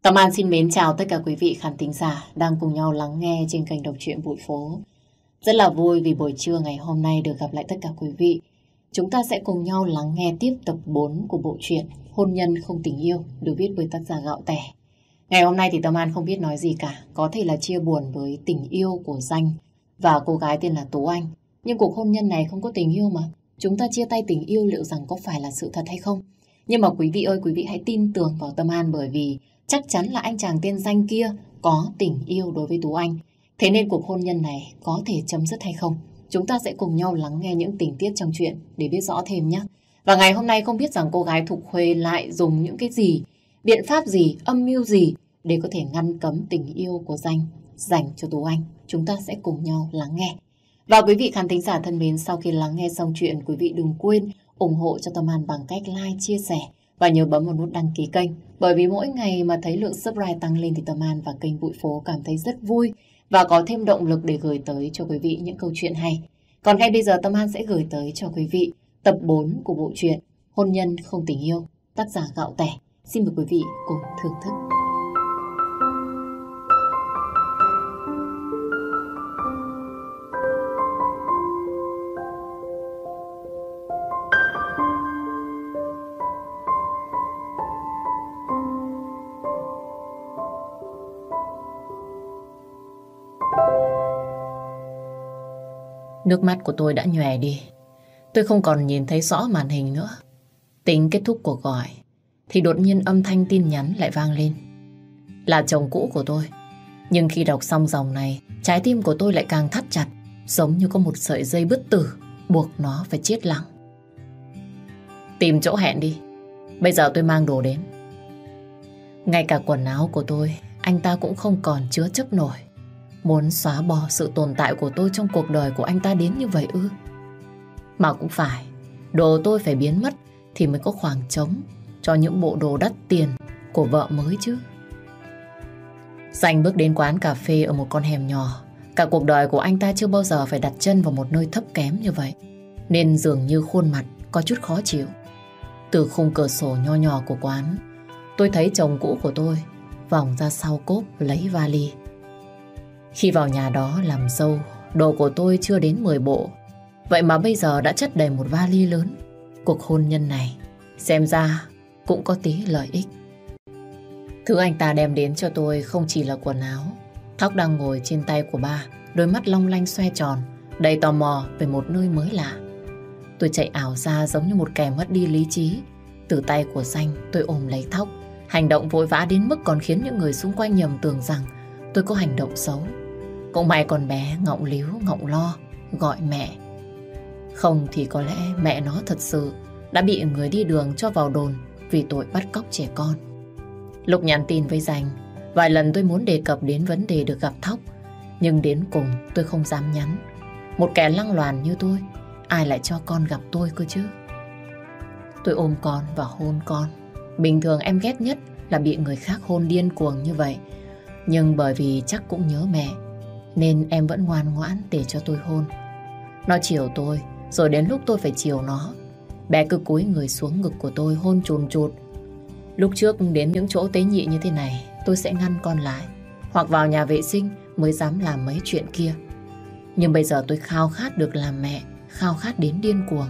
Tâm An xin mến chào tất cả quý vị khán thính giả đang cùng nhau lắng nghe trên kênh đọc truyện Bụi Phố. Rất là vui vì buổi trưa ngày hôm nay được gặp lại tất cả quý vị. Chúng ta sẽ cùng nhau lắng nghe tiếp tập 4 của bộ truyện Hôn nhân không tình yêu được viết bởi tác giả Gạo Tẻ. Ngày hôm nay thì Tâm An không biết nói gì cả, có thể là chia buồn với tình yêu của Danh và cô gái tên là Tú Anh. Nhưng cuộc hôn nhân này không có tình yêu mà. Chúng ta chia tay tình yêu liệu rằng có phải là sự thật hay không? Nhưng mà quý vị ơi, quý vị hãy tin tưởng vào Tâm An bởi vì chắc chắn là anh chàng tên Danh kia có tình yêu đối với Tú Anh. Thế nên cuộc hôn nhân này có thể chấm dứt hay không? Chúng ta sẽ cùng nhau lắng nghe những tình tiết trong chuyện để biết rõ thêm nhé. Và ngày hôm nay không biết rằng cô gái Thục Khuê lại dùng những cái gì, biện pháp gì, âm mưu gì để có thể ngăn cấm tình yêu của Danh dành cho Tú Anh. Chúng ta sẽ cùng nhau lắng nghe. Và quý vị khán thính giả thân mến, sau khi lắng nghe xong chuyện, quý vị đừng quên ủng hộ cho Tâm An bằng cách like, chia sẻ và nhớ bấm vào nút đăng ký kênh. Bởi vì mỗi ngày mà thấy lượng subscribe tăng lên thì Tâm An và kênh Bụi Phố cảm thấy rất vui và có thêm động lực để gửi tới cho quý vị những câu chuyện hay. Còn ngay bây giờ Tâm An sẽ gửi tới cho quý vị tập 4 của bộ truyện Hôn nhân không tình yêu, tác giả Gạo Tẻ. Xin mời quý vị cùng thưởng thức. Nước mắt của tôi đã nhòe đi. Tôi không còn nhìn thấy rõ màn hình nữa. Tính kết thúc cuộc gọi thì đột nhiên âm thanh tin nhắn lại vang lên. Là chồng cũ của tôi. Nhưng khi đọc xong dòng này, trái tim của tôi lại càng thắt chặt, giống như có một sợi dây bứt tử buộc nó phải chết lặng. Tìm chỗ hẹn đi. Bây giờ tôi mang đồ đến. Ngay cả quần áo của tôi anh ta cũng không còn chứa chấp nổi. Muốn xóa bỏ sự tồn tại của tôi trong cuộc đời của anh ta đến như vậy ư? Mà cũng phải, đồ tôi phải biến mất thì mới có khoảng trống cho những bộ đồ đắt tiền của vợ mới chứ. Danh bước đến quán cà phê ở một con hẻm nhỏ. Cả cuộc đời của anh ta chưa bao giờ phải đặt chân vào một nơi thấp kém như vậy, nên dường như khuôn mặt có chút khó chịu. Từ khung cửa sổ nho nhỏ của quán, tôi thấy chồng cũ của tôi vòng ra sau cốp lấy vali. Khi vào nhà đó làm dâu, đồ của tôi chưa đến 10 bộ. Vậy mà bây giờ đã chất đầy một vali lớn. Cuộc hôn nhân này xem ra cũng có tí lợi ích. Thứ anh ta đem đến cho tôi không chỉ là quần áo. Thóc đang ngồi trên tay của ba, đôi mắt long lanh xoe tròn, đầy tò mò về một nơi mới lạ. Tôi chạy ảo ra giống như một kẻ mất đi lý trí. Từ tay của Danh tôi ôm lấy Thóc. Hành động vội vã đến mức còn khiến những người xung quanh nhầm tưởng rằng tôi có hành động xấu. Cũng may con bé ngọng líu ngọng lo gọi mẹ. Không thì có lẽ mẹ nó thật sự đã bị người đi đường cho vào đồn vì tội bắt cóc trẻ con. Lúc nhắn tin với Danh, vài lần tôi muốn đề cập đến vấn đề được gặp Thóc, nhưng đến cùng tôi không dám nhắn. Một kẻ lăng loàn như tôi, ai lại cho con gặp tôi cơ chứ? Tôi ôm con và hôn con. Bình thường em ghét nhất là bị người khác hôn điên cuồng như vậy, nhưng bởi vì chắc cũng nhớ mẹ nên em vẫn ngoan ngoãn để cho tôi hôn. Nó chiều tôi, rồi đến lúc tôi phải chiều nó, bé cứ cúi người xuống ngực của tôi hôn chùn chụt. Lúc trước đến những chỗ tế nhị như thế này, tôi sẽ ngăn con lại, hoặc vào nhà vệ sinh mới dám làm mấy chuyện kia. Nhưng bây giờ tôi khao khát được làm mẹ, khao khát đến điên cuồng.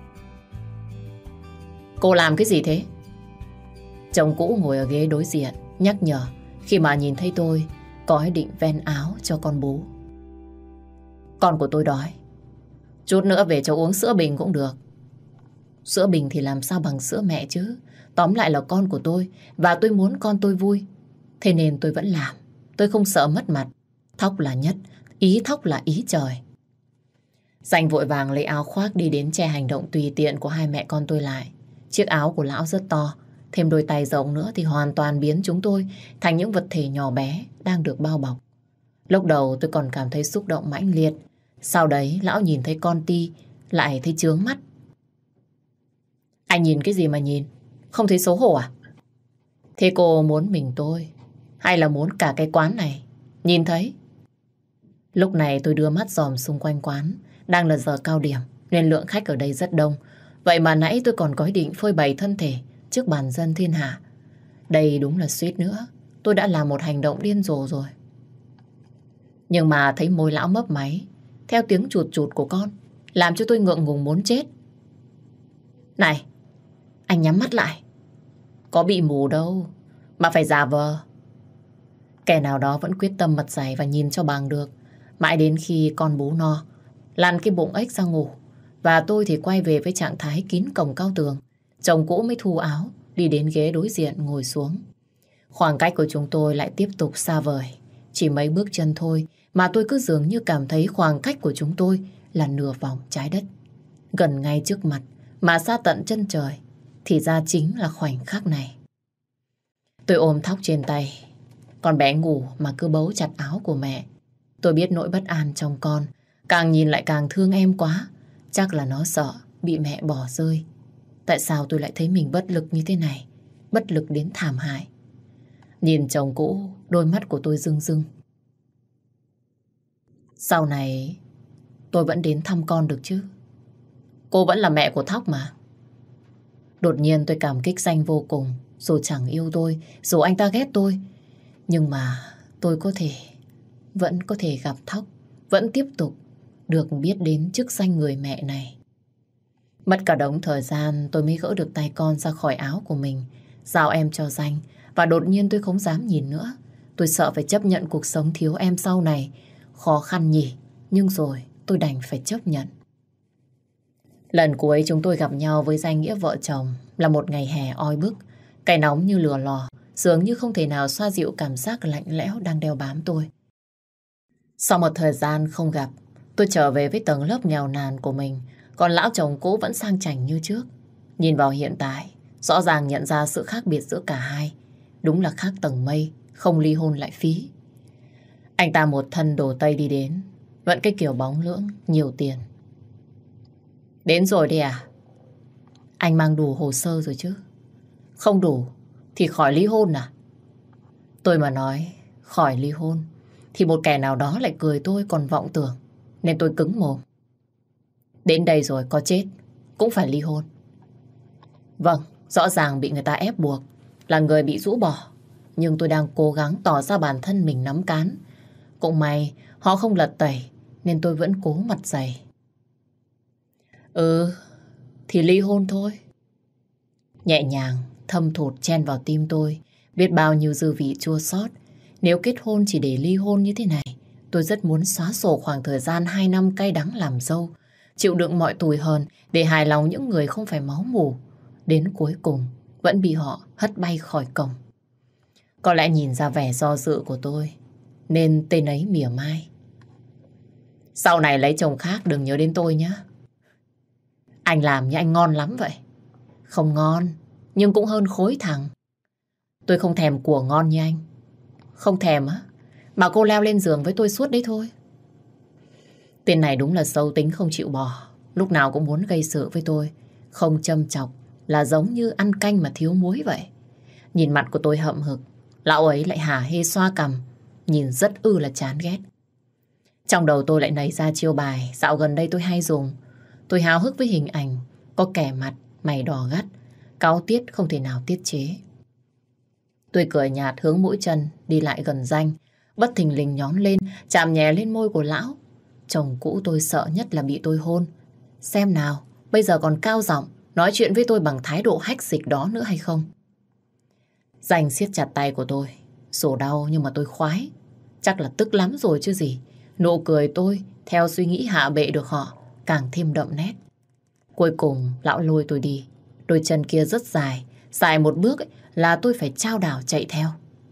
Cô làm cái gì thế? Chồng cũ ngồi ở ghế đối diện nhắc nhở khi mà nhìn thấy tôi có ý định ven áo cho con bú. Con của tôi đói. Chút nữa về cho uống sữa bình cũng được. Sữa bình thì làm sao bằng sữa mẹ chứ. Tóm lại là con của tôi và tôi muốn con tôi vui. Thế nên tôi vẫn làm. Tôi không sợ mất mặt. Thóc là nhất, ý Thóc là ý trời. Danh vội vàng lấy áo khoác đi đến che hành động tùy tiện của hai mẹ con tôi lại. Chiếc áo của lão rất to, thêm đôi tay rộng nữa thì hoàn toàn biến chúng tôi thành những vật thể nhỏ bé đang được bao bọc. Lúc đầu tôi còn cảm thấy xúc động mãnh liệt. Sau đấy lão nhìn thấy con Ti lại thấy chướng mắt. Anh nhìn cái gì mà nhìn? Không thấy xấu hổ à? Thế cô muốn mình tôi hay là muốn cả cái quán này nhìn thấy? Lúc này tôi đưa mắt dòm xung quanh quán. Đang là giờ cao điểm nên lượng khách ở đây rất đông. Vậy mà nãy tôi còn có ý định phơi bày thân thể trước bàn dân thiên hạ. Đây đúng là suýt nữa tôi đã làm một hành động điên rồ rồi. Nhưng mà thấy môi lão mấp máy, theo tiếng chụt chụt của con, làm cho tôi ngượng ngùng muốn chết. Này, anh nhắm mắt lại. Có bị mù đâu, mà phải giả vờ. Kẻ nào đó vẫn quyết tâm mặt dày và nhìn cho bằng được. Mãi đến khi con bú no, lăn cái bụng ếch ra ngủ, và tôi thì quay về với trạng thái kín cổng cao tường. Chồng cũ mới thu áo, đi đến ghế đối diện ngồi xuống. Khoảng cách của chúng tôi lại tiếp tục xa vời. Chỉ mấy bước chân thôi mà tôi cứ dường như cảm thấy khoảng cách của chúng tôi là nửa vòng trái đất. Gần ngay trước mặt mà xa tận chân trời, thì ra chính là khoảnh khắc này. Tôi ôm Thóc trên tay. Con bé ngủ mà cứ bấu chặt áo của mẹ. Tôi biết nỗi bất an trong con. Càng nhìn lại càng thương em quá. Chắc là nó sợ bị mẹ bỏ rơi. Tại sao tôi lại thấy mình bất lực như thế này? Bất lực đến thảm hại. Nhìn chồng cũ, đôi mắt của tôi rưng rưng. Sau này tôi vẫn đến thăm con được chứ? Cô vẫn là mẹ của Thóc mà. Đột nhiên tôi cảm kích Danh vô cùng. Dù chẳng yêu tôi, dù anh ta ghét tôi, nhưng mà tôi vẫn có thể gặp Thóc, vẫn tiếp tục được biết đến chức danh người mẹ này. Mất cả đống thời gian tôi mới gỡ được tay con ra khỏi áo của mình, giao em cho Danh. Và đột nhiên tôi không dám nhìn nữa. Tôi sợ phải chấp nhận cuộc sống thiếu em sau này. Khó khăn nhỉ, nhưng rồi tôi đành phải chấp nhận. Lần cuối chúng tôi gặp nhau với danh nghĩa vợ chồng là một ngày hè oi bức. Cái nóng như lửa lò, dường như không thể nào xoa dịu cảm giác lạnh lẽo đang đeo bám tôi. Sau một thời gian không gặp, tôi trở về với tầng lớp nghèo nàn của mình, còn lão chồng cũ vẫn sang chảnh như trước. Nhìn vào hiện tại, rõ ràng nhận ra sự khác biệt giữa cả hai. Đúng là khác tầng mây, không ly hôn lại phí. Anh ta một thân đồ Tây đi đến, vẫn cái kiểu bóng lưỡng, nhiều tiền. Đến rồi đi à? Anh mang đủ hồ sơ rồi chứ? Không đủ thì khỏi ly hôn à? Tôi mà nói khỏi ly hôn thì một kẻ nào đó lại cười tôi còn vọng tưởng, nên tôi cứng mồm. Đến đây rồi có chết cũng phải ly hôn. Vâng, rõ ràng bị người ta ép buộc, là người bị rũ bỏ, nhưng tôi đang cố gắng tỏ ra bản thân mình nắm cán. Cũng may họ không lật tẩy, nên tôi vẫn cố mặt dày. Thì ly hôn thôi. Nhẹ nhàng, thâm thụt chen vào tim tôi, biết bao nhiêu dư vị chua xót. Nếu kết hôn chỉ để ly hôn như thế này, tôi rất muốn xóa sổ khoảng thời gian 2 năm cay đắng làm dâu, chịu đựng mọi tủi hờn để hài lòng những người không phải máu mủ. Đến cuối cùng, vẫn bị họ hất bay khỏi cổng. Có lẽ nhìn ra vẻ do dự của tôi, nên tên ấy mỉa mai. Sau này lấy chồng khác đừng nhớ đến tôi nhé. Anh làm như anh ngon lắm vậy. Không ngon, nhưng cũng hơn khối thằng. Tôi không thèm của ngon như anh. Không thèm á, mà cô leo lên giường với tôi suốt đấy thôi. Tên này đúng là xấu tính không chịu bỏ. Lúc nào cũng muốn gây sự với tôi. Không châm chọc là giống như ăn canh mà thiếu muối vậy. Nhìn mặt của tôi hậm hực, lão ấy lại hả hê xoa cằm, nhìn rất là chán ghét. Trong đầu tôi lại nảy ra chiêu bài dạo gần đây tôi hay dùng. Tôi háo hức với hình ảnh có kẻ mặt mày đỏ gắt, cáu tiết không thể nào tiết chế. Tôi cười nhạt hướng mũi chân đi lại gần Danh, bất thình lình nhón lên, chạm nhẹ lên môi của lão. Chồng cũ tôi sợ nhất là bị tôi hôn. Xem nào, bây giờ còn cao giọng nói chuyện với tôi bằng thái độ hách dịch đó nữa hay không? Danh siết chặt tay của tôi, sổ đau nhưng mà tôi khoái. Chắc là tức lắm rồi chứ gì. Nụ cười tôi theo suy nghĩ hạ bệ được họ càng thêm đậm nét. Cuối cùng lão lôi tôi đi. Đôi chân kia rất dài, dài một bước là tôi phải chao đảo chạy theo.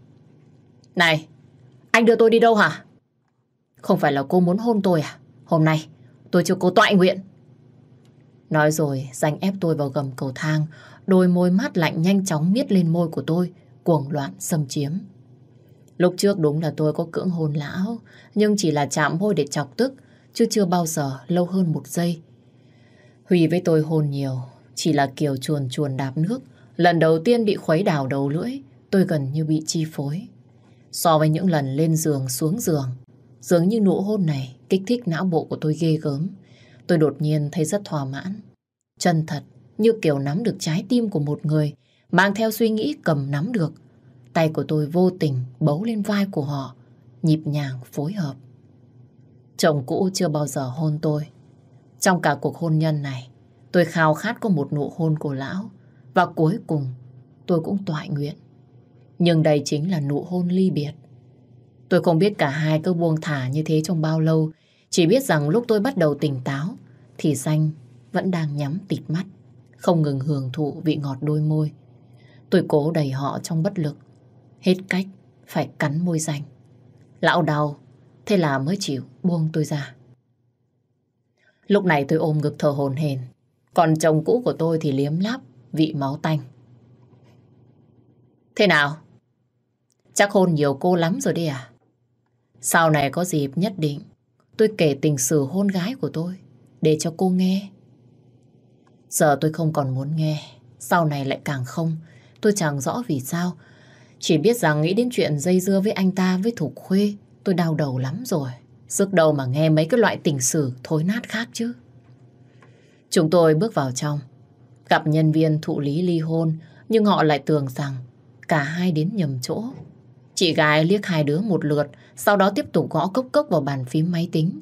Này, anh đưa tôi đi đâu hả? Không phải là cô muốn hôn tôi à? Hôm nay tôi cho cô toại nguyện. Nói rồi Danh ép tôi vào gầm cầu thang. Đôi môi mát lạnh nhanh chóng miết lên môi của tôi, cuồng loạn xâm chiếm. Lúc trước đúng là tôi có cưỡng hôn lão, nhưng chỉ là chạm môi để chọc tức, chứ chưa bao giờ lâu hơn 1 giây. Huy với tôi hôn nhiều, chỉ là kiểu chuồn chuồn đạp nước. Lần đầu tiên bị khuấy đảo đầu lưỡi, tôi gần như bị chi phối. So với những lần lên giường xuống giường, dường như nụ hôn này kích thích não bộ của tôi ghê gớm. Tôi đột nhiên thấy rất thỏa mãn, chân thật, như kiểu nắm được trái tim của một người, mang theo suy nghĩ cầm nắm được. Tay của tôi vô tình bấu lên vai của họ, nhịp nhàng phối hợp. Chồng cũ chưa bao giờ hôn tôi. Trong cả cuộc hôn nhân này, tôi khao khát có một nụ hôn của lão. Và cuối cùng, tôi cũng toại nguyện. Nhưng đây chính là nụ hôn ly biệt. Tôi không biết cả hai cứ buông thả như thế trong bao lâu. Chỉ biết rằng lúc tôi bắt đầu tỉnh táo, thì Danh vẫn đang nhắm tịt mắt, không ngừng hưởng thụ vị ngọt đôi môi. Tôi cố đẩy họ trong bất lực, hết cách phải cắn môi Danh. Lão đau, thế là mới chịu buông tôi ra. Lúc này tôi ôm ngực thở hổn hển, còn chồng cũ của tôi thì liếm láp vị máu tanh. Thế nào? Chắc hôn nhiều cô lắm rồi đi à? Sau này có dịp nhất định tôi kể tình sử hôn gái của tôi để cho cô nghe. Giờ tôi không còn muốn nghe, sau này lại càng không. Tôi chẳng rõ vì sao, chỉ biết rằng nghĩ đến chuyện dây dưa với anh ta, với Thục Khuê, tôi đau đầu lắm rồi. Sức đầu mà nghe mấy cái loại tình sử thối nát khác chứ. Chúng tôi bước vào trong, gặp nhân viên thụ lý ly hôn, nhưng họ lại tưởng rằng cả hai đến nhầm chỗ. Chị gái liếc hai đứa một lượt, sau đó tiếp tục gõ cốc cốc vào bàn phím máy tính.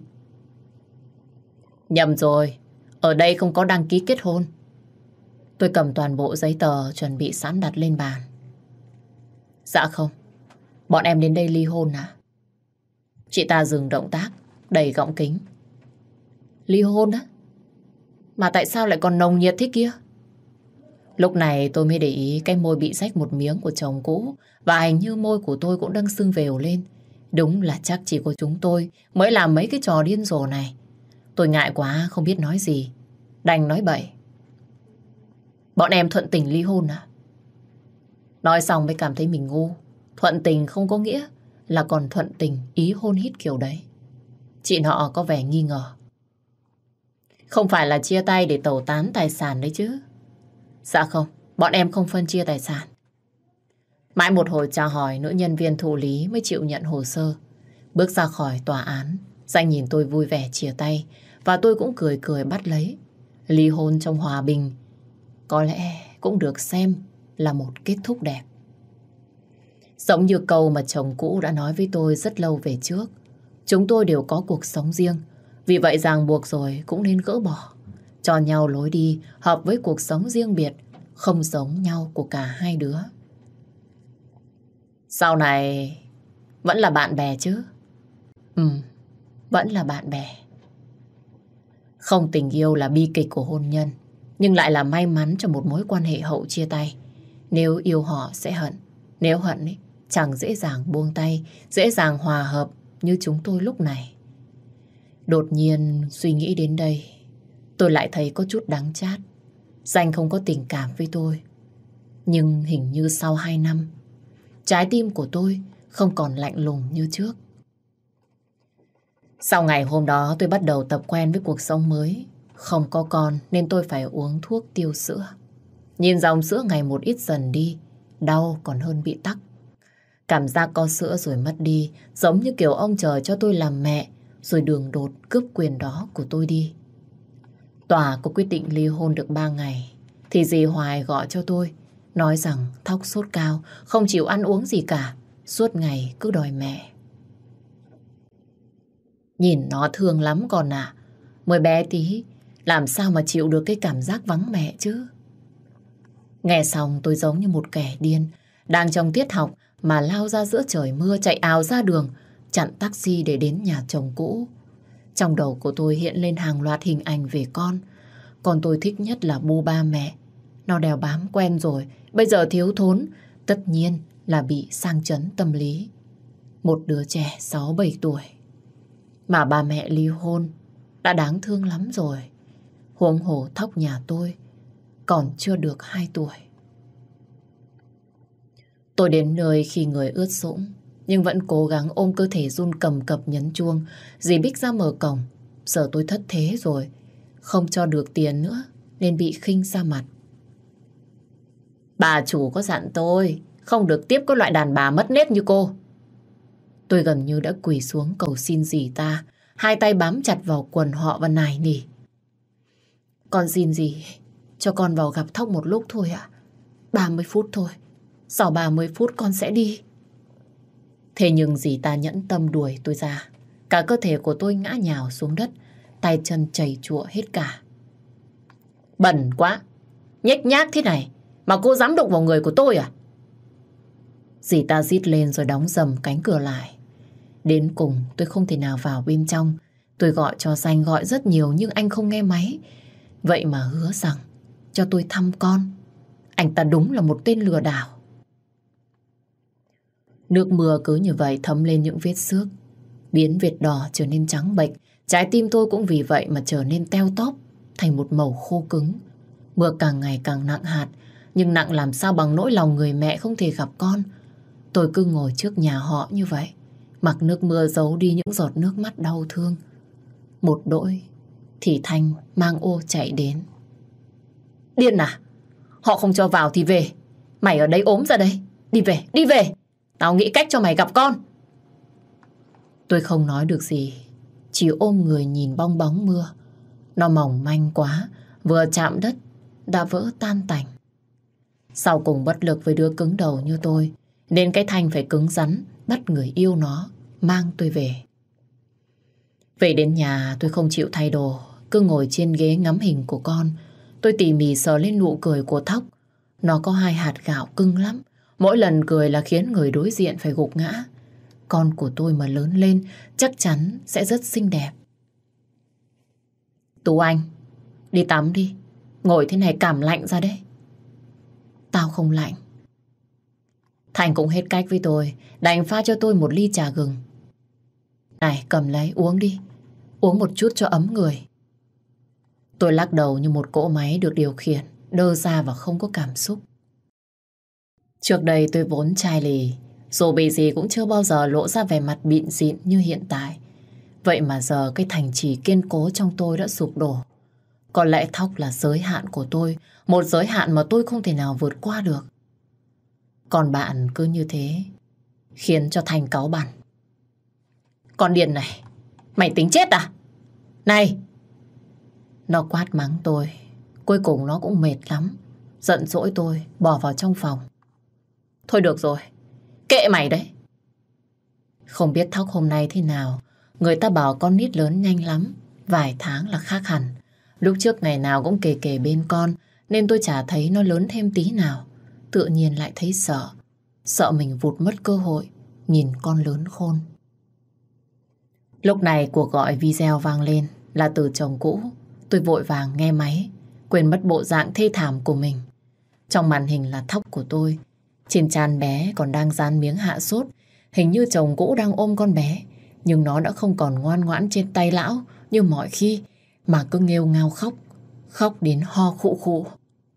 Nhầm rồi, ở đây không có đăng ký kết hôn. Tôi cầm toàn bộ giấy tờ chuẩn bị sẵn đặt lên bàn. Dạ không, bọn em đến đây ly hôn à? Chị ta dừng động tác, đẩy gọng kính. Ly hôn á? Mà tại sao lại còn nồng nhiệt thế kia? Lúc này tôi mới để ý cái môi bị rách một miếng của chồng cũ, và hình như môi của tôi cũng đang sưng vèo lên. Đúng là chắc chỉ có chúng tôi mới làm mấy cái trò điên rồ này. Tôi ngại quá không biết nói gì, đành nói bậy. Bọn em thuận tình ly hôn à? Nói xong mới cảm thấy mình ngu. Thuận tình không có nghĩa là còn thuận tình ý hôn hít kiểu đấy. Chị nọ có vẻ nghi ngờ. Không phải là chia tay để tẩu tán tài sản đấy chứ? Dạ không, bọn em không phân chia tài sản. Mãi một hồi chào hỏi, nữ nhân viên thụ lý mới chịu nhận hồ sơ. Bước ra khỏi tòa án, Danh nhìn tôi vui vẻ chia tay, và tôi cũng cười cười bắt lấy. Ly hôn trong hòa bình có lẽ cũng được xem là một kết thúc đẹp. Giống như câu mà chồng cũ đã nói với tôi rất lâu về trước. Chúng tôi đều có cuộc sống riêng, vì vậy ràng buộc rồi cũng nên gỡ bỏ, cho nhau lối đi hợp với cuộc sống riêng biệt, không giống nhau của cả hai đứa. Sau này vẫn là bạn bè chứ? Vẫn là bạn bè. Không tình yêu là bi kịch của hôn nhân, nhưng lại là may mắn cho một mối quan hệ hậu chia tay. Nếu yêu họ sẽ hận, nếu hận ấy, chẳng dễ dàng buông tay, dễ dàng hòa hợp như chúng tôi lúc này. Đột nhiên suy nghĩ đến đây, tôi lại thấy có chút đắng chát. Danh không có tình cảm với tôi, nhưng hình như sau 2 năm, trái tim của tôi không còn lạnh lùng như trước. Sau ngày hôm đó tôi bắt đầu tập quen với cuộc sống mới. Không có con nên tôi phải uống thuốc tiêu sữa. Nhìn dòng sữa ngày một ít dần đi, đau còn hơn bị tắc. Cảm giác có sữa rồi mất đi, giống như kiểu ông trời cho tôi làm mẹ, rồi đường đột cướp quyền đó của tôi đi. Tòa có quyết định ly hôn được 3 ngày, thì dì Hoài gọi cho tôi, nói rằng Thóc sốt cao, không chịu ăn uống gì cả, suốt ngày cứ đòi mẹ. Nhìn nó thương lắm con ạ, mới bé tí, làm sao mà chịu được cái cảm giác vắng mẹ chứ. Nghe xong tôi giống như một kẻ điên, đang trong tiết học mà lao ra giữa trời mưa, chạy ào ra đường, chặn taxi để đến nhà chồng cũ. Trong đầu của tôi hiện lên hàng loạt hình ảnh về con. Còn tôi thích nhất là bu ba mẹ. Nó đeo bám quen rồi, bây giờ thiếu thốn, tất nhiên là bị sang chấn tâm lý. Một đứa trẻ 6-7 tuổi. Mà ba mẹ ly hôn đã đáng thương lắm rồi. Huống hồ Thóc nhà tôi còn chưa được 2 tuổi. Tôi đến nơi khi người ướt sũng, nhưng vẫn cố gắng ôm cơ thể run cầm cập nhấn chuông. Dì Bích ra mở cổng. Giờ tôi thất thế rồi, không cho được tiền nữa nên bị khinh ra mặt. Bà chủ có dặn tôi không được tiếp có loại đàn bà mất nết như cô. Tôi gần như đã quỳ xuống cầu xin dì ta, hai tay bám chặt vào quần họ và nài nỉ. Con xin dì cho con vào gặp Thóc một lúc thôi ạ. 30 phút thôi, Sau 30 phút con sẽ đi. Thế nhưng dì ta nhẫn tâm đuổi tôi ra. Cả cơ thể của tôi ngã nhào xuống đất, tay chân chảy chụa hết cả. Bẩn quá, nhếch nhác thế này mà cô dám đụng vào người của tôi à? Dì ta rít lên rồi đóng dầm cánh cửa lại. Đến cùng tôi không thể nào vào bên trong. Tôi gọi cho Danh, gọi rất nhiều nhưng anh không nghe máy. Vậy mà hứa rằng cho tôi thăm con. Anh ta đúng là một tên lừa đảo. Nước mưa cứ như vậy thấm lên những vết xước, biến vệt đỏ trở nên trắng bệch. Trái tim tôi cũng vì vậy mà trở nên teo tóp, thành một màu khô cứng. Mưa càng ngày càng nặng hạt, nhưng nặng làm sao bằng nỗi lòng người mẹ không thể gặp con. Tôi cứ ngồi trước nhà họ như vậy, mặc nước mưa giấu đi những giọt nước mắt đau thương. Một đỗi thì Thanh mang ô chạy đến. Điên à? Họ không cho vào thì về. Mày ở đây ốm ra đây. Đi về, đi về. Tao nghĩ cách cho mày gặp con. Tôi không nói được gì, chỉ ôm người nhìn bong bóng mưa. Nó mỏng manh quá, vừa chạm đất đã vỡ tan tành. Sau cùng bất lực với đứa cứng đầu như tôi, nên cái Thanh phải cứng rắn bắt người yêu nó mang tôi về. Về đến nhà tôi không chịu thay đồ, cứ ngồi trên ghế ngắm hình của con. Tôi tỉ mỉ sờ lên nụ cười của Thóc. Nó có 2 hạt gạo cưng lắm, mỗi lần cười là khiến người đối diện phải gục ngã. Con của tôi mà lớn lên chắc chắn sẽ rất xinh đẹp. Tú Anh, đi tắm đi. Ngồi thế này cảm lạnh ra đấy. Tao không lạnh. Thành cũng hết cách với tôi, đành pha cho tôi một ly trà gừng. Này, cầm lấy uống đi. Uống một chút cho ấm người. Tôi lắc đầu như một cỗ máy được điều khiển, đơ ra và không có cảm xúc. Trước đây tôi vốn chai lì, dù bị gì cũng chưa bao giờ lộ ra vẻ mặt bịn xịn như hiện tại. Vậy mà giờ cái thành trì kiên cố trong tôi đã sụp đổ. Có lẽ Thóc là giới hạn của tôi, một giới hạn mà tôi không thể nào vượt qua được. Còn bạn cứ như thế, khiến cho Thành cáu bẳn. Con điên này, mày tính chết à? Này! Nó quát mắng tôi, cuối cùng nó cũng mệt lắm, giận dỗi tôi, bỏ vào trong phòng. Thôi được rồi, kệ mày đấy. Không biết Thóc hôm nay thế nào, người ta bảo con nít lớn nhanh lắm, vài tháng là khác hẳn. Lúc trước ngày nào cũng kề kề bên con, nên tôi chả thấy nó lớn thêm tí nào. Tự nhiên lại thấy sợ, sợ mình vụt mất cơ hội, nhìn con lớn khôn. Lúc này cuộc gọi video vang lên là từ chồng cũ. Tôi vội vàng nghe máy, quên mất bộ dạng thê thảm của mình. Trong màn hình là Thóc của tôi. Trên trán bé còn đang dán miếng hạ sốt. Hình như chồng cũ đang ôm con bé, nhưng nó đã không còn ngoan ngoãn trên tay lão như mọi khi, mà cứ nghêu ngao khóc, khóc đến ho khụ khụ.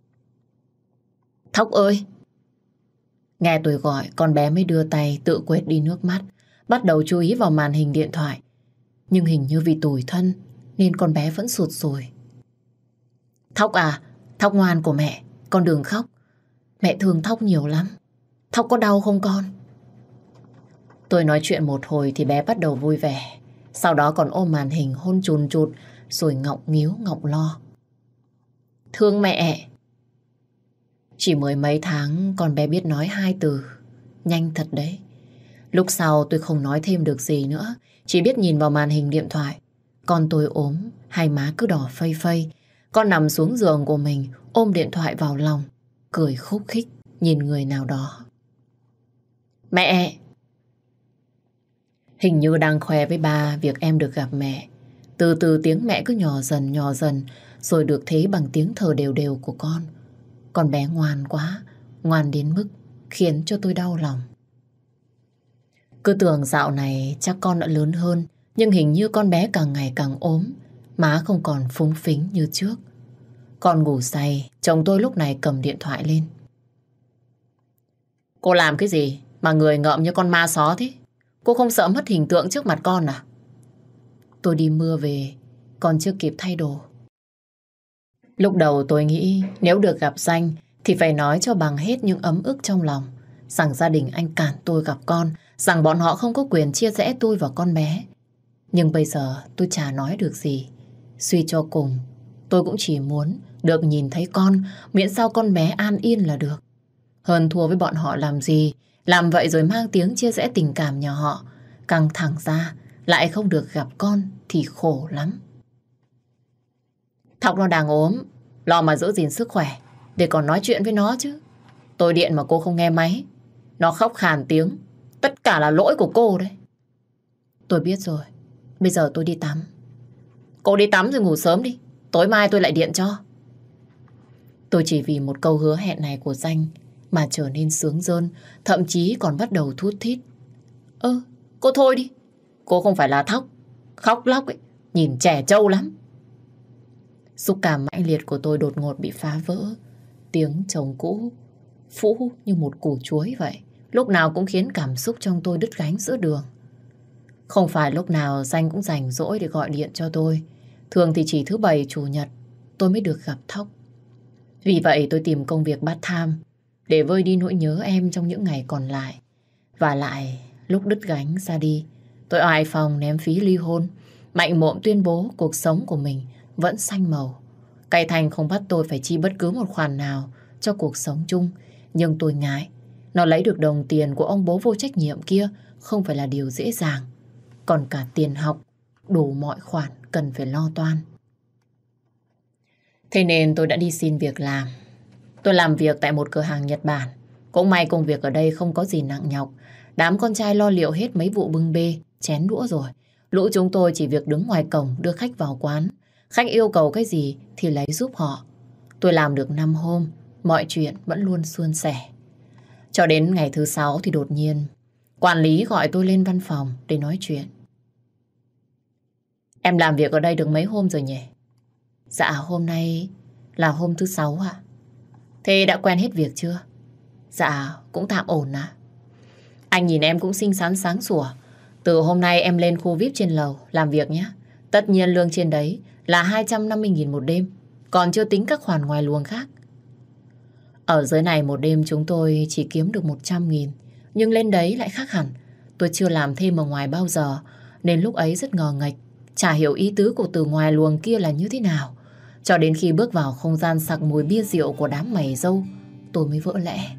Thóc ơi! Nghe tôi gọi, con bé mới đưa tay tự quệt đi nước mắt, bắt đầu chú ý vào màn hình điện thoại. Nhưng hình như vì tủi thân nên con bé vẫn sụt sùi. Thóc à, Thóc ngoan của mẹ, con đừng khóc. Mẹ thương Thóc nhiều lắm. Thóc có đau không con? Tôi nói chuyện một hồi thì bé bắt đầu vui vẻ. Sau đó còn ôm màn hình hôn chùn chụt rồi ngọng nghíu ngọng lo. Thương mẹ. Chỉ mới mấy tháng con bé biết nói 2 từ. Nhanh thật đấy. Lúc sau tôi không nói thêm được gì nữa, chỉ biết nhìn vào màn hình điện thoại. Con tôi ốm, hai má cứ đỏ phây phây. Con nằm xuống giường của mình, ôm điện thoại vào lòng, cười khúc khích nhìn người nào đó. Mẹ! Hình như đang khoe với ba việc em được gặp mẹ. Từ từ tiếng mẹ cứ nhỏ dần, rồi được thấy bằng tiếng thở đều đều của con. Con bé ngoan quá, ngoan đến mức khiến cho tôi đau lòng. Cứ tưởng dạo này chắc con đã lớn hơn, nhưng hình như con bé càng ngày càng ốm, má không còn phúng phính như trước. Con ngủ say, chồng tôi lúc này cầm điện thoại lên. Cô làm cái gì mà người ngợm như con ma só thế? Cô không sợ mất hình tượng trước mặt con à? Tôi đi mưa về, con chưa kịp thay đồ. Lúc đầu tôi nghĩ nếu được gặp Danh thì phải nói cho bằng hết những ấm ức trong lòng. Rằng gia đình anh cản tôi gặp con, rằng bọn họ không có quyền chia rẽ tôi và con bé. Nhưng bây giờ tôi chả nói được gì. Suy cho cùng, tôi cũng chỉ muốn được nhìn thấy con, miễn sao con bé an yên là được. Hơn thua với bọn họ làm gì. Làm vậy rồi mang tiếng chia rẽ tình cảm nhà họ. Căng thẳng ra, lại không được gặp con thì khổ lắm. Thóc nó đang ốm, lo mà giữ gìn sức khỏe, để còn nói chuyện với nó chứ. Tôi điện mà cô không nghe máy. Nó khóc khàn tiếng. Tất cả là lỗi của cô đấy. Tôi biết rồi. Bây giờ tôi đi tắm. Cô đi tắm rồi ngủ sớm đi. Tối mai tôi lại điện cho. Tôi chỉ vì một câu hứa hẹn này của Danh mà trở nên sướng rơn, thậm chí còn bắt đầu thút thít. Cô thôi đi. Cô không phải là Thóc. Khóc lóc ấy, nhìn trẻ trâu lắm. Xúc cảm mãnh liệt của tôi đột ngột bị phá vỡ. Tiếng chồng cũ phũ như một củ chuối vậy, lúc nào cũng khiến cảm xúc trong tôi đứt gánh giữa đường. Không phải lúc nào Danh cũng rảnh rỗi để gọi điện cho tôi. Thường thì chỉ thứ Bảy, Chủ nhật tôi mới được gặp Thóc. Vì vậy tôi tìm công việc part-time để vơi đi nỗi nhớ em trong những ngày còn lại. Và lại, lúc đứt gánh ra đi, tôi oai phòng ném phí ly hôn, mạnh mộm tuyên bố cuộc sống của mình vẫn xanh màu. Cày Thành không bắt tôi phải chi bất cứ một khoản nào cho cuộc sống chung. Nhưng tôi ngại, nó lấy được đồng tiền của ông bố vô trách nhiệm kia không phải là điều dễ dàng. Còn cả tiền học, đủ mọi khoản cần phải lo toan. Thế nên tôi đã đi xin việc làm. Tôi làm việc tại một cửa hàng Nhật Bản. Cũng may công việc ở đây không có gì nặng nhọc. Đám con trai lo liệu hết mấy vụ bưng bê, chén đũa rồi. Lũ chúng tôi chỉ việc đứng ngoài cổng đưa khách vào quán. Khách yêu cầu cái gì thì lấy giúp họ. Tôi làm được 5 hôm, mọi chuyện vẫn luôn suôn sẻ. Cho đến ngày thứ 6 thì đột nhiên quản lý gọi tôi lên văn phòng để nói chuyện. Em làm việc ở đây được mấy hôm rồi nhỉ? Dạ hôm nay là hôm thứ 6 ạ. Thế đã quen hết việc chưa? Dạ cũng tạm ổn ạ. Anh nhìn em cũng xinh xắn sáng sủa. Từ hôm nay em lên khu VIP trên lầu làm việc nhé. Tất nhiên lương trên đấy là 250.000 một đêm. Còn chưa tính các khoản ngoài luồng khác. Ở dưới này một đêm chúng tôi chỉ kiếm được 100.000. Nhưng lên đấy lại khác hẳn. Tôi chưa làm thêm ở ngoài bao giờ, nên lúc ấy rất ngờ nghệch, chả hiểu ý tứ của từ ngoài luồng kia là như thế nào. Cho đến khi bước vào không gian sặc mùi bia rượu của đám mày râu, tôi mới vỡ lẽ.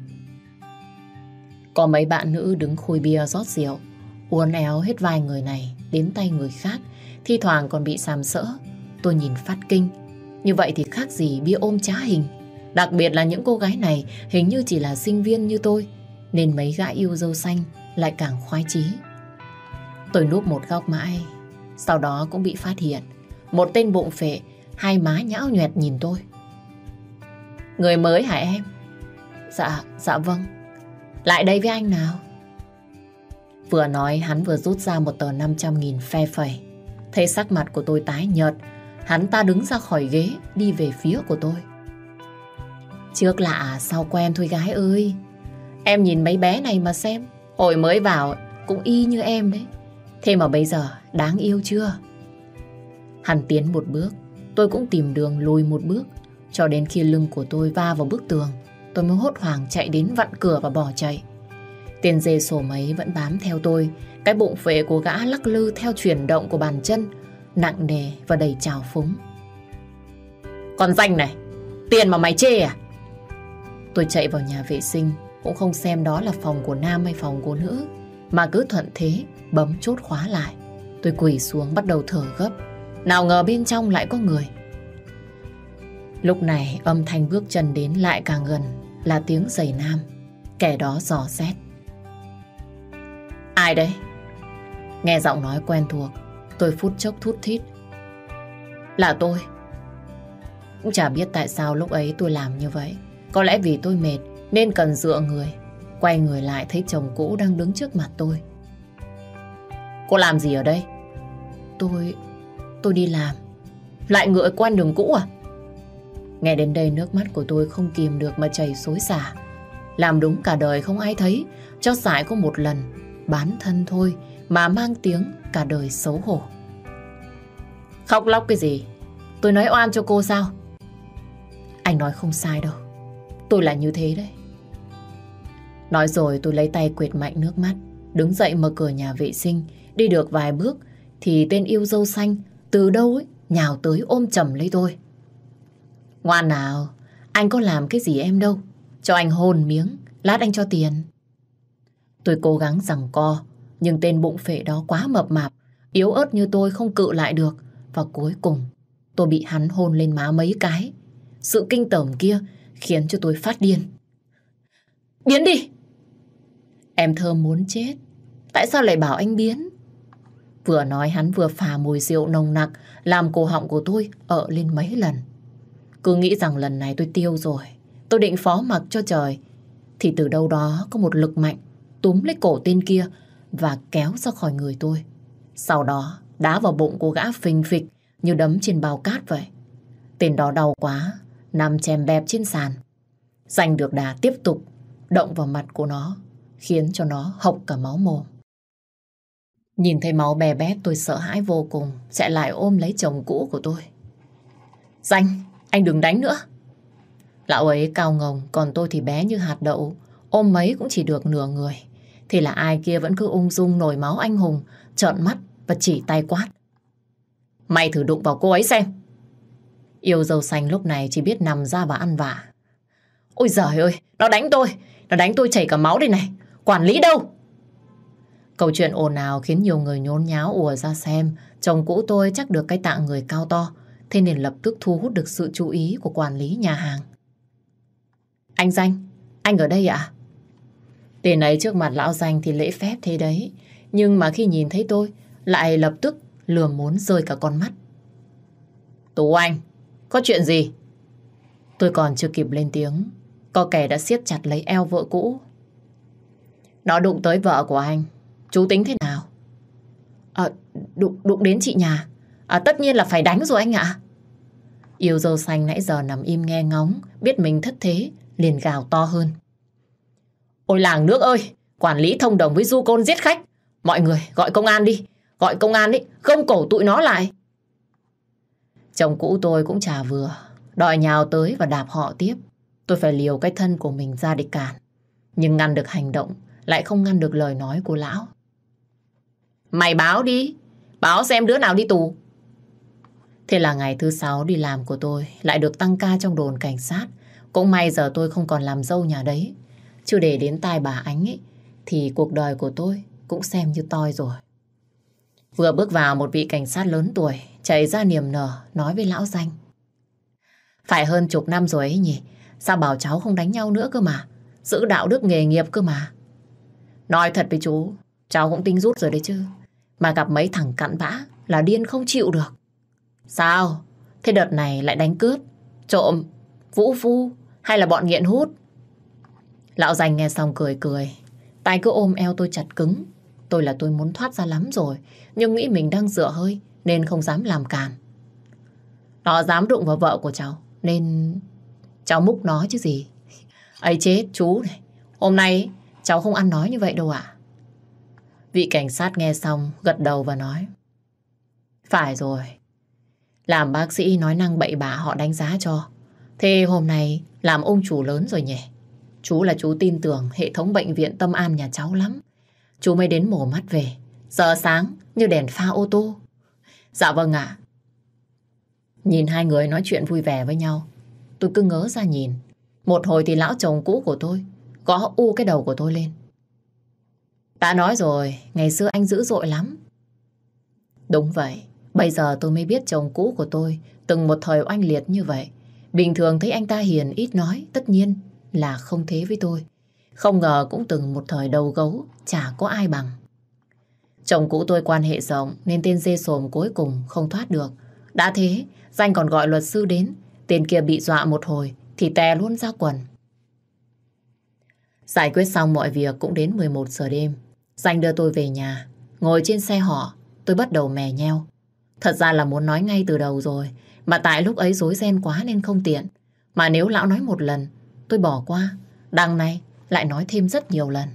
Có mấy bạn nữ đứng khui bia rót rượu, uốn éo hết vai người này đến tay người khác, thi thoảng còn bị sàm sỡ. Tôi nhìn phát kinh. Như vậy thì khác gì bia ôm trá hình. Đặc biệt là những cô gái này hình như chỉ là sinh viên như tôi, nên mấy gã yêu dâu xanh lại càng khoái chí. Tôi núp một góc mãi, sau đó cũng bị phát hiện. Một tên bụng phệ, hai má nhão nhoẹt nhìn tôi. Người mới hả em? Dạ vâng. Lại đây với anh nào. Vừa nói hắn vừa rút ra một tờ 500.000 phe phẩy. Thấy sắc mặt của tôi tái nhợt, hắn ta đứng ra khỏi ghế đi về phía của tôi. Trước lạ sau quen thôi gái ơi. Em nhìn mấy bé này mà xem, hồi mới vào cũng y như em đấy. Thế mà bây giờ đáng yêu chưa? Hắn tiến một bước, tôi cũng tìm đường lùi một bước. Cho đến khi lưng của tôi va vào bức tường, tôi mới hốt hoảng chạy đến vặn cửa và bỏ chạy. Tên dê sổm ấy vẫn bám theo tôi. Cái bụng phệ của gã lắc lư theo chuyển động của bàn chân, nặng nề và đầy trào phúng. Con Danh này, tiền mà mày chê à? Tôi chạy vào nhà vệ sinh, cũng không xem đó là phòng của nam hay phòng của nữ, mà cứ thuận thế bấm chốt khóa lại. Tôi quỳ xuống bắt đầu thở gấp. Nào ngờ bên trong lại có người. Lúc này âm thanh bước chân đến lại càng gần, là tiếng giày nam. Kẻ đó dò xét. Ai đấy? Nghe giọng nói quen thuộc, tôi phút chốc thút thít. Là tôi. Cũng chả biết tại sao lúc ấy tôi làm như vậy. Có lẽ vì tôi mệt nên cần dựa người. Quay người lại thấy chồng cũ đang đứng trước mặt tôi. Cô làm gì ở đây? Tôi đi làm. Lại ngựa quen đường cũ à? Nghe đến đây nước mắt của tôi không kìm được mà chảy xối xả. Làm đúng cả đời không ai thấy, cho xài có một lần, bán thân thôi mà mang tiếng cả đời xấu hổ. Khóc lóc cái gì? Tôi nói oan cho cô sao? Anh nói không sai đâu. Tôi là như thế đấy. Nói rồi tôi lấy tay quệt mạnh nước mắt, đứng dậy mở cửa nhà vệ sinh. Đi được vài bước thì tên yêu dâu xanh từ đâu ấy nhào tới ôm chầm lấy tôi. Ngoan nào, anh có làm cái gì em đâu. Cho anh hôn miếng, lát anh cho tiền. Tôi cố gắng giằng co, nhưng tên bụng phệ đó quá mập mạp, yếu ớt như tôi không cự lại được. Và cuối cùng, tôi bị hắn hôn lên má mấy cái. Sự kinh tởm kia khiến cho tôi phát điên. Biến đi! Em Thơm muốn chết. Tại sao lại bảo anh biến? Vừa nói hắn vừa phả mùi rượu nồng nặc, làm cổ họng của tôi ợ lên mấy lần. Cứ nghĩ rằng lần này tôi tiêu rồi, tôi định phó mặc cho trời, thì từ đâu đó có một lực mạnh túm lấy cổ tên kia và kéo ra khỏi người tôi. Sau đó đá vào bụng của gã phình phịch như đấm trên bao cát vậy. Tên đó đau quá, nằm chèm bẹp trên sàn. Giành được đà tiếp tục động vào mặt của nó, khiến cho nó hộc cả máu mồm. Nhìn thấy máu bè bét, tôi sợ hãi vô cùng, chạy lại ôm lấy chồng cũ của tôi. Danh, anh đừng đánh nữa. Lão ấy cao ngồng, còn tôi thì bé như hạt đậu, ôm mấy cũng chỉ được nửa người. Thì là ai kia vẫn cứ ung dung nổi máu anh hùng, trợn mắt và chỉ tay quát. Mày thử đụng vào cô ấy xem. Yêu dâu xanh lúc này chỉ biết nằm ra và ăn vạ. Ôi giời ơi, nó đánh tôi chảy cả máu đây này. Quản lý đâu? Câu chuyện ồn ào khiến nhiều người nhốn nháo ùa ra xem. Chồng cũ tôi chắc được cái tạng người cao to, thế nên lập tức thu hút được sự chú ý của quản lý nhà hàng. Anh Danh, anh ở đây ạ? Tên ấy trước mặt lão Danh thì lễ phép thế đấy, nhưng mà khi nhìn thấy tôi lại lập tức lườm muốn rơi cả con mắt. Tú Anh, có chuyện gì? Tôi còn chưa kịp lên tiếng, có kẻ đã siết chặt lấy eo vợ cũ. Nó đụng tới vợ của anh, chú tính thế nào? Đụng đến chị nhà. Tất nhiên là phải đánh rồi anh ạ. Yêu dâu xanh nãy giờ nằm im nghe ngóng, biết mình thất thế, liền gào to hơn. Ôi làng nước ơi, quản lý thông đồng với du côn giết khách. Mọi người gọi công an đi, gọi công an đi, gông cổ tụi nó lại. Chồng cũ tôi cũng chả vừa, đòi nhào tới và đạp họ tiếp. Tôi phải liều cái thân của mình ra để cản, nhưng ngăn được hành động, lại không ngăn được lời nói của lão. Mày báo đi, báo xem đứa nào đi tù. Thế là ngày thứ 6 đi làm của tôi lại được tăng ca trong đồn cảnh sát. Cũng may giờ tôi không còn làm dâu nhà đấy, chứ để đến tai bà Ánh ấy, thì cuộc đời của tôi cũng xem như toi rồi. Vừa bước vào, một vị cảnh sát lớn tuổi chạy ra niềm nở nói với lão Danh. Phải hơn chục năm rồi ấy nhỉ, sao bảo cháu không đánh nhau nữa cơ mà, giữ đạo đức nghề nghiệp cơ mà. Nói thật với chú, cháu cũng tính rút rồi đấy chứ, mà gặp mấy thằng cặn bã là điên không chịu được. Sao? Thế đợt này lại đánh cướp, trộm, vũ phu hay là bọn nghiện hút? Lão Danh nghe xong cười cười, tay cứ ôm eo tôi chặt cứng. Tôi muốn thoát ra lắm rồi, nhưng nghĩ mình đang dựa hơi nên không dám làm càn. Nó dám đụng vào vợ của cháu nên cháu múc nó chứ gì. Ấy chết chú này, hôm nay cháu không ăn nói như vậy đâu ạ. Vị cảnh sát nghe xong gật đầu và nói. Phải rồi, làm bác sĩ nói năng bậy bạ họ đánh giá cho. Thế hôm nay làm ông chủ lớn rồi nhỉ? Chú là chú tin tưởng hệ thống bệnh viện Tâm An nhà cháu lắm. Chú mới đến mổ mắt về, giờ sáng như đèn pha ô tô. Dạ vâng ạ. Nhìn hai người nói chuyện vui vẻ với nhau, tôi cứ ngớ ra nhìn. Một hồi thì lão chồng cũ của tôi gõ u cái đầu của tôi lên. Đã nói rồi, ngày xưa anh dữ dội lắm. Đúng vậy, bây giờ tôi mới biết chồng cũ của tôi từng một thời oanh liệt như vậy. Bình thường thấy anh ta hiền ít nói, tất nhiên là không thế với tôi. Không ngờ cũng từng một thời đầu gấu, chả có ai bằng. Chồng cũ tôi quan hệ rộng nên tên dê sồm cuối cùng không thoát được. Đã thế, Danh còn gọi luật sư đến. Tên kia bị dọa một hồi thì tè luôn ra quần. Giải quyết xong mọi việc cũng đến 11 giờ đêm. Danh đưa tôi về nhà. Ngồi trên xe họ, tôi bắt đầu mè nheo. Thật ra là muốn nói ngay từ đầu rồi, mà tại lúc ấy rối ren quá nên không tiện. Mà nếu lão nói một lần, tôi bỏ qua. Đằng này lại nói thêm rất nhiều lần.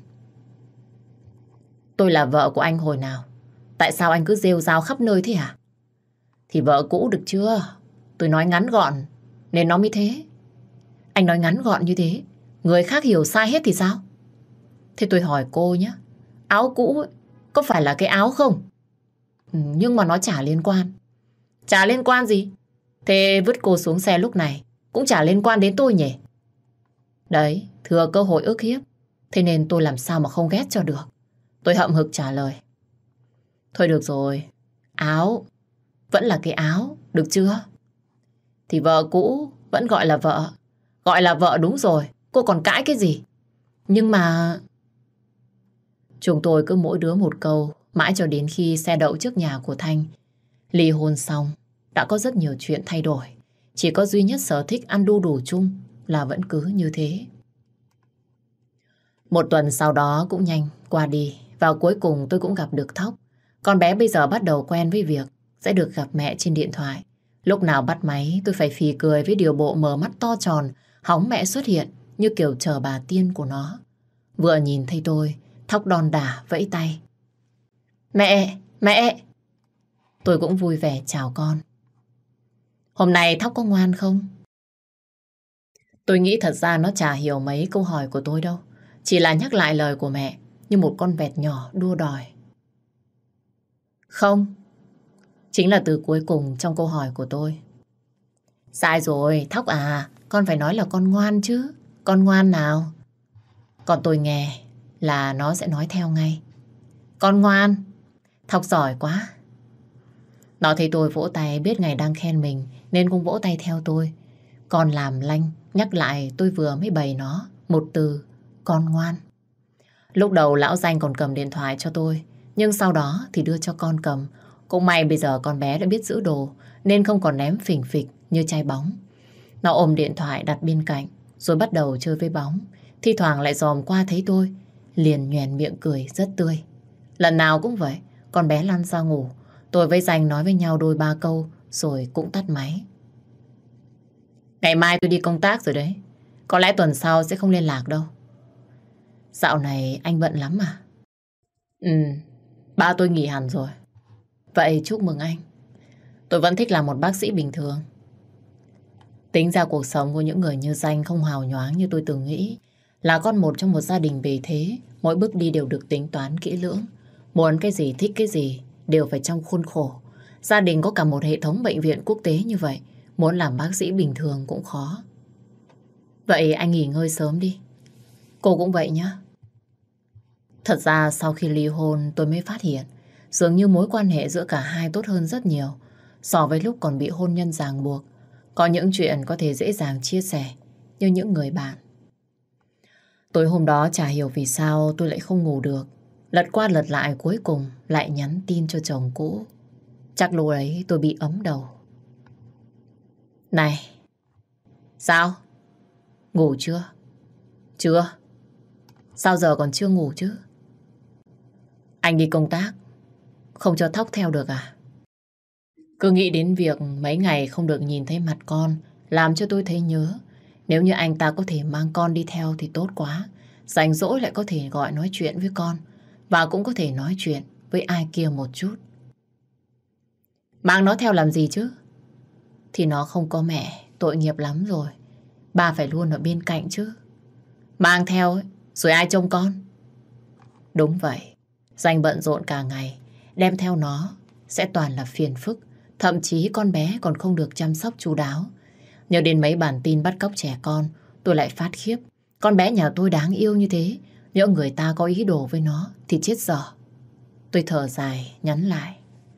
Tôi là vợ của anh hồi nào? Tại sao anh cứ rêu rao khắp nơi thế hả? Thì vợ cũ được chưa? Tôi nói ngắn gọn nên nó mới thế. Anh nói ngắn gọn như thế, người khác hiểu sai hết thì sao? Thế tôi hỏi cô nhé, áo cũ ấy, có phải là cái áo không? Nhưng mà nó chả liên quan. Chả liên quan gì? Thế vứt cô xuống xe lúc này cũng chả liên quan đến tôi nhỉ? Đấy, thừa cơ hội ức hiếp Thế nên tôi làm sao mà không ghét cho được. Tôi hậm hực trả lời. Thôi được rồi, áo vẫn là cái áo, được chưa? Thì vợ cũ vẫn gọi là vợ. Gọi là vợ đúng rồi, cô còn cãi cái gì? Nhưng mà... Chúng tôi cứ mỗi đứa một câu, mãi cho đến khi xe đậu trước nhà của Thanh. Ly hôn xong, đã có rất nhiều chuyện thay đổi. Chỉ có duy nhất sở thích ăn đu đủ chung là vẫn cứ như thế. Một tuần sau đó cũng nhanh qua đi. Vào cuối cùng tôi cũng gặp được Thóc. Con bé bây giờ bắt đầu quen với việc sẽ được gặp mẹ trên điện thoại. Lúc nào bắt máy tôi phải phì cười với điều bộ mở mắt to tròn, hóng mẹ xuất hiện như kiểu chờ bà tiên của nó. Vừa nhìn thấy tôi, Thóc đon đả vẫy tay. Mẹ, mẹ! Tôi cũng vui vẻ chào con. Hôm nay Thóc có ngoan không? Tôi nghĩ thật ra nó chả hiểu mấy câu hỏi của tôi đâu. Chỉ là nhắc lại lời của mẹ như một con vẹt nhỏ đua đòi. Không. Chính là từ cuối cùng trong câu hỏi của tôi. Sai rồi, Thóc à. Con phải nói là con ngoan chứ. Con ngoan nào? Còn tôi nghe là nó sẽ nói theo ngay. Con ngoan. Thóc giỏi quá. Nó thấy tôi vỗ tay biết ngày đang khen mình nên cũng vỗ tay theo tôi. Con làm lanh nhắc lại tôi vừa mới bày nó một từ con ngoan. Lúc đầu lão Danh còn cầm điện thoại cho tôi, nhưng sau đó thì đưa cho con cầm. Cũng may bây giờ con bé đã biết giữ đồ nên không còn ném phình phịch như chai bóng. Nó ôm điện thoại đặt bên cạnh rồi bắt đầu chơi với bóng. Thi thoảng lại dòm qua thấy tôi, liền nhoẻn miệng cười rất tươi. Lần nào cũng vậy, con bé lăn ra ngủ. Tôi với Danh nói với nhau đôi ba câu rồi cũng tắt máy. Ngày mai tôi đi công tác rồi đấy. Có lẽ tuần sau sẽ không liên lạc đâu. Dạo này anh bận lắm à? Ừ, ba tôi nghỉ hẳn rồi. Vậy chúc mừng anh. Tôi vẫn thích làm một bác sĩ bình thường. Tính ra cuộc sống của những người như Danh không hào nhoáng như tôi từng nghĩ. Là con một trong một gia đình bề thế, mỗi bước đi đều được tính toán kỹ lưỡng. Muốn cái gì, thích cái gì đều phải trong khuôn khổ. Gia đình có cả một hệ thống bệnh viện quốc tế như vậy, muốn làm bác sĩ bình thường cũng khó. Vậy anh nghỉ ngơi sớm đi. Cô cũng vậy nhá. Thật ra sau khi ly hôn tôi mới phát hiện dường như mối quan hệ giữa cả hai tốt hơn rất nhiều so với lúc còn bị hôn nhân ràng buộc. Có những chuyện có thể dễ dàng chia sẻ như những người bạn. Tối hôm đó chả hiểu vì sao tôi lại không ngủ được. Lật qua lật lại cuối cùng lại nhắn tin cho chồng cũ. Chắc lúc ấy tôi bị ấm đầu. Này! Sao? Ngủ chưa? Chưa? Sao giờ còn chưa ngủ chứ? Anh đi công tác, không cho Thóc theo được à? Cứ nghĩ đến việc mấy ngày không được nhìn thấy mặt con, làm cho tôi thấy nhớ. Nếu như anh ta có thể mang con đi theo thì tốt quá. Rảnh rỗi lại có thể gọi nói chuyện với con, và cũng có thể nói chuyện với ai kia một chút. Mang nó theo làm gì chứ? Thì nó không có mẹ, tội nghiệp lắm rồi. Ba phải luôn ở bên cạnh chứ. Mang theo ấy, rồi ai trông con? Đúng vậy. Danh bận rộn cả ngày, đem theo nó sẽ toàn là phiền phức. Thậm chí con bé còn không được chăm sóc chu đáo. Nhớ đến mấy bản tin bắt cóc trẻ con, tôi lại phát khiếp. Con bé nhà tôi đáng yêu như thế, nhỡ người ta có ý đồ với nó thì chết dở. Tôi thở dài nhắn lại.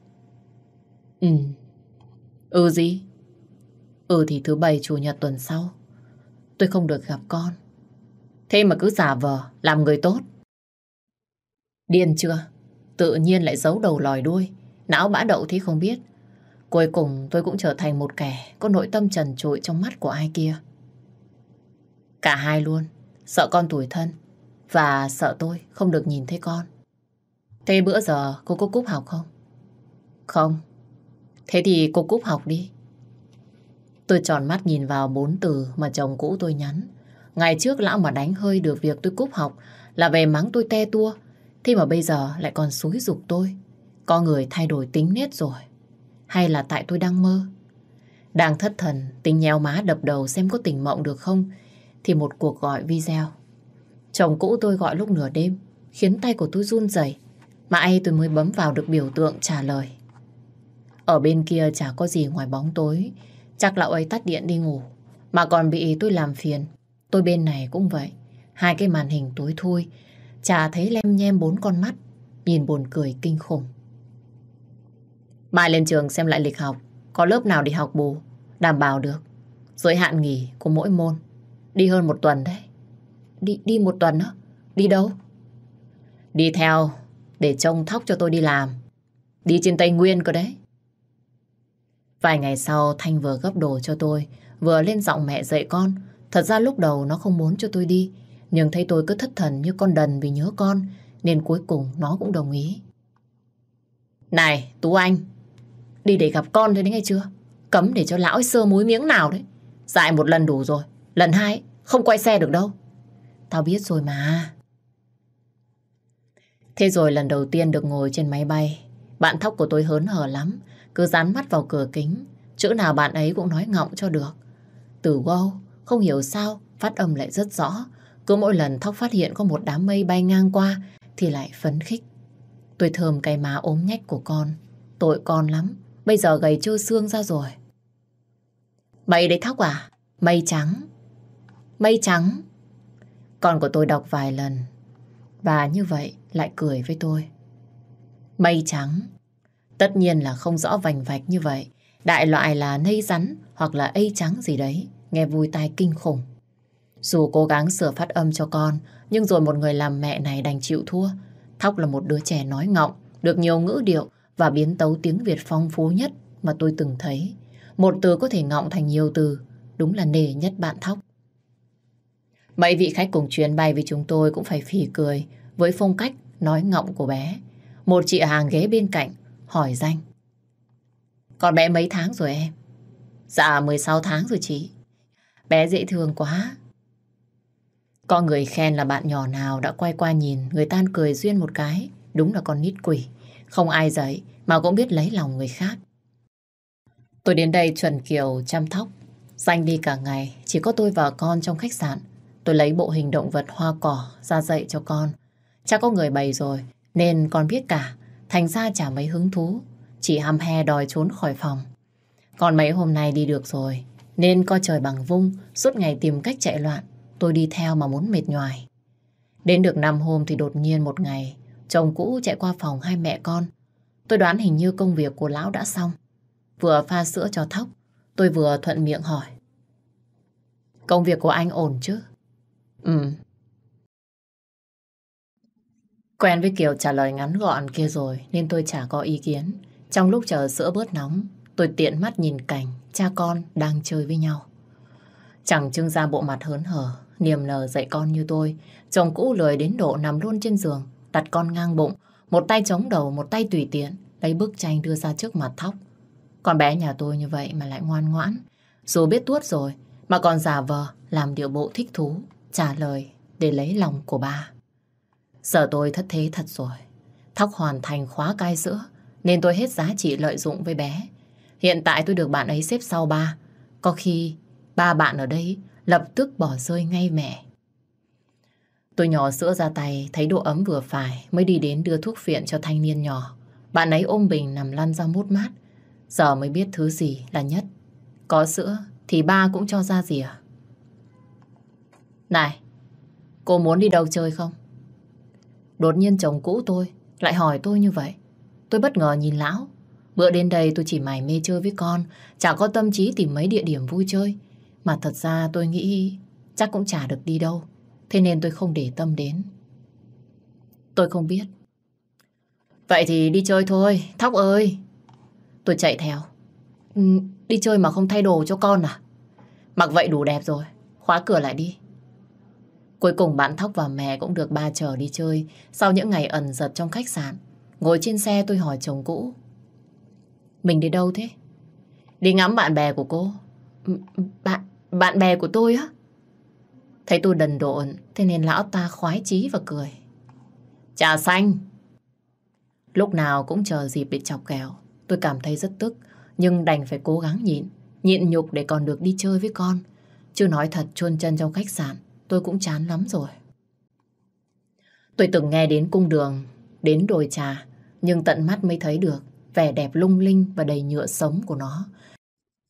Gì? Thì thứ bảy chủ nhật tuần sau tôi không được gặp con. Thế mà cứ giả vờ làm người tốt. Điên chưa? Tự nhiên lại giấu đầu lòi đuôi. Não bã đậu thế không biết. Cuối cùng tôi cũng trở thành một kẻ có nội tâm trần trụi trong mắt của ai kia. Cả hai luôn. Sợ con tủi thân và sợ tôi không được nhìn thấy con. Thế bữa giờ cô có cúp học không? Không. Thế thì cô cúp học đi. Tôi tròn mắt nhìn vào 4 từ mà chồng cũ tôi nhắn. Ngày trước lão mà đánh hơi được việc tôi cúp học là về mắng tôi te tua. Thế mà bây giờ lại còn xúi giục tôi. Có người thay đổi tính nết rồi. Hay là tại tôi đang mơ? Đang thất thần, tính nhéo má đập đầu xem có tỉnh mộng được không, thì một cuộc gọi video. Chồng cũ tôi gọi lúc nửa đêm, khiến tay của tôi run rẩy. Mãi tôi mới bấm vào được biểu tượng trả lời. Ở bên kia chả có gì ngoài bóng tối. Chắc lão ấy tắt điện đi ngủ, mà còn bị tôi làm phiền. Tôi bên này cũng vậy. Hai cái màn hình tối thui, chả thấy lem nhem bốn con mắt, nhìn buồn cười kinh khủng. Mai lên trường xem lại lịch học, có lớp nào để học bù, đảm bảo được. Giới hạn nghỉ của mỗi môn, đi hơn 1 tuần đấy. Đi 1 tuần á? Đi đâu? Đi theo, để trông Thóc cho tôi đi làm. Đi trên Tây Nguyên cơ đấy. Vài ngày sau, Thanh vừa gấp đồ cho tôi, vừa lên giọng mẹ dạy con. Thật ra lúc đầu nó không muốn cho tôi đi, nhưng thấy tôi cứ thất thần như con đần vì nhớ con, nên cuối cùng nó cũng đồng ý. Này, Tú Anh, đi để gặp con thôi đấy nghe chưa? Cấm để cho lão ấy sơ múi miếng nào đấy. Dạy 1 lần đủ rồi, lần 2 không quay xe được đâu. Tao biết rồi mà. Thế rồi lần đầu tiên được ngồi trên máy bay, bạn Thóc của tôi hớn hở lắm, cứ dán mắt vào cửa kính, chữ nào bạn ấy cũng nói ngọng cho được. Từ wow, không hiểu sao, phát âm lại rất rõ. Cứ mỗi lần Thóc phát hiện có một đám mây bay ngang qua thì lại phấn khích. Tôi thơm cái má ốm nhách của con. Tội con lắm, bây giờ gầy trơ xương ra rồi. Mây đấy Thóc à? Mây trắng. Mây trắng. Con của tôi đọc vài lần và như vậy lại cười với tôi. Mây trắng. Tất nhiên là không rõ vành vạch như vậy. Đại loại là nây rắn hoặc là ây trắng gì đấy. Nghe vui tai kinh khủng. Dù cố gắng sửa phát âm cho con, nhưng rồi một người làm mẹ này đành chịu thua. Thóc là một đứa trẻ nói ngọng, được nhiều ngữ điệu và biến tấu tiếng Việt phong phú nhất mà tôi từng thấy. Một từ có thể ngọng thành nhiều từ, đúng là nể nhất bạn Thóc. Mấy vị khách cùng chuyến bay với chúng tôi cũng phải phì cười với phong cách nói ngọng của bé. Một chị hàng ghế bên cạnh hỏi danh. Con bé mấy tháng rồi em? Dạ 16 tháng rồi chị. Bé dễ thương quá. Có người khen là bạn nhỏ nào đã quay qua nhìn, người ta cười duyên một cái. Đúng là con nít quỷ. Không ai dạy mà cũng biết lấy lòng người khác. Tôi đến đây chuẩn kiểu chăm Thóc. Danh đi cả ngày, chỉ có tôi và con trong khách sạn. Tôi lấy bộ hình động vật hoa cỏ ra dạy cho con. Chắc có người bày rồi, nên con biết cả. Thành ra chả mấy hứng thú, chỉ hăm he đòi trốn khỏi phòng. Còn mấy hôm nay đi được rồi, nên coi trời bằng vung, suốt ngày tìm cách chạy loạn. Tôi đi theo mà muốn mệt nhoài. Đến được 5 hôm thì đột nhiên một ngày, chồng cũ chạy qua phòng hai mẹ con. Tôi đoán hình như công việc của lão đã xong. Vừa pha sữa cho Thóc, tôi vừa thuận miệng hỏi. Công việc của anh ổn chứ? Ừ. Quen với kiểu trả lời ngắn gọn kia rồi nên tôi chả có ý kiến. Trong lúc chờ sữa bớt nóng, tôi tiện mắt nhìn cảnh cha con đang chơi với nhau. Chẳng trưng ra bộ mặt hớn hở, niềm nở dạy con như tôi. Chồng cũ lười đến độ nằm luôn trên giường, đặt con ngang bụng, một tay chống đầu, một tay tùy tiện, lấy bức tranh đưa ra trước mặt Thóc. Con bé nhà tôi như vậy mà lại ngoan ngoãn. Dù biết tuốt rồi mà còn giả vờ làm điệu bộ thích thú, trả lời để lấy lòng của ba. Giờ tôi thất thế thật rồi. Thóc hoàn thành khóa cai sữa nên tôi hết giá trị lợi dụng với bé. Hiện tại tôi được bạn ấy xếp sau ba. Có khi ba bạn ở đây lập tức bỏ rơi ngay mẹ. Tôi nhỏ sữa ra tay, thấy độ ấm vừa phải mới đi đến đưa thuốc phiện cho thanh niên nhỏ. Bạn ấy ôm bình nằm lăn ra mút mát. Giờ mới biết thứ gì là nhất. Có sữa thì ba cũng cho ra gì à? Này, cô muốn đi đâu chơi không? Đột nhiên chồng cũ tôi lại hỏi tôi như vậy. Tôi bất ngờ nhìn lão. Bữa đến đây tôi chỉ mải mê chơi với con, chả có tâm trí tìm mấy địa điểm vui chơi. Mà thật ra tôi nghĩ chắc cũng chả được đi đâu. Thế nên tôi không để tâm đến. Tôi không biết. Vậy thì đi chơi thôi, Thóc ơi. Tôi chạy theo. Đi chơi mà không thay đồ cho con à? Mặc vậy đủ đẹp rồi, khóa cửa lại đi. Cuối cùng bạn Thóc và mẹ cũng được ba chở đi chơi. Sau những ngày ẩn giật trong khách sạn, ngồi trên xe tôi hỏi chồng cũ. Mình đi đâu thế? Đi ngắm bạn bè của cô. Bạn bè của tôi á? Thấy tôi đần độn, thế nên lão ta khoái chí và cười. Trà xanh. Lúc nào cũng chờ dịp để chọc ghẹo. Tôi cảm thấy rất tức, nhưng đành phải cố gắng nhịn nhục để còn được đi chơi với con. Chứ nói thật, chôn chân trong khách sạn tôi cũng chán lắm rồi. Tôi từng nghe đến cung đường, đến đồi trà, nhưng tận mắt mới thấy được vẻ đẹp lung linh và đầy nhựa sống của nó.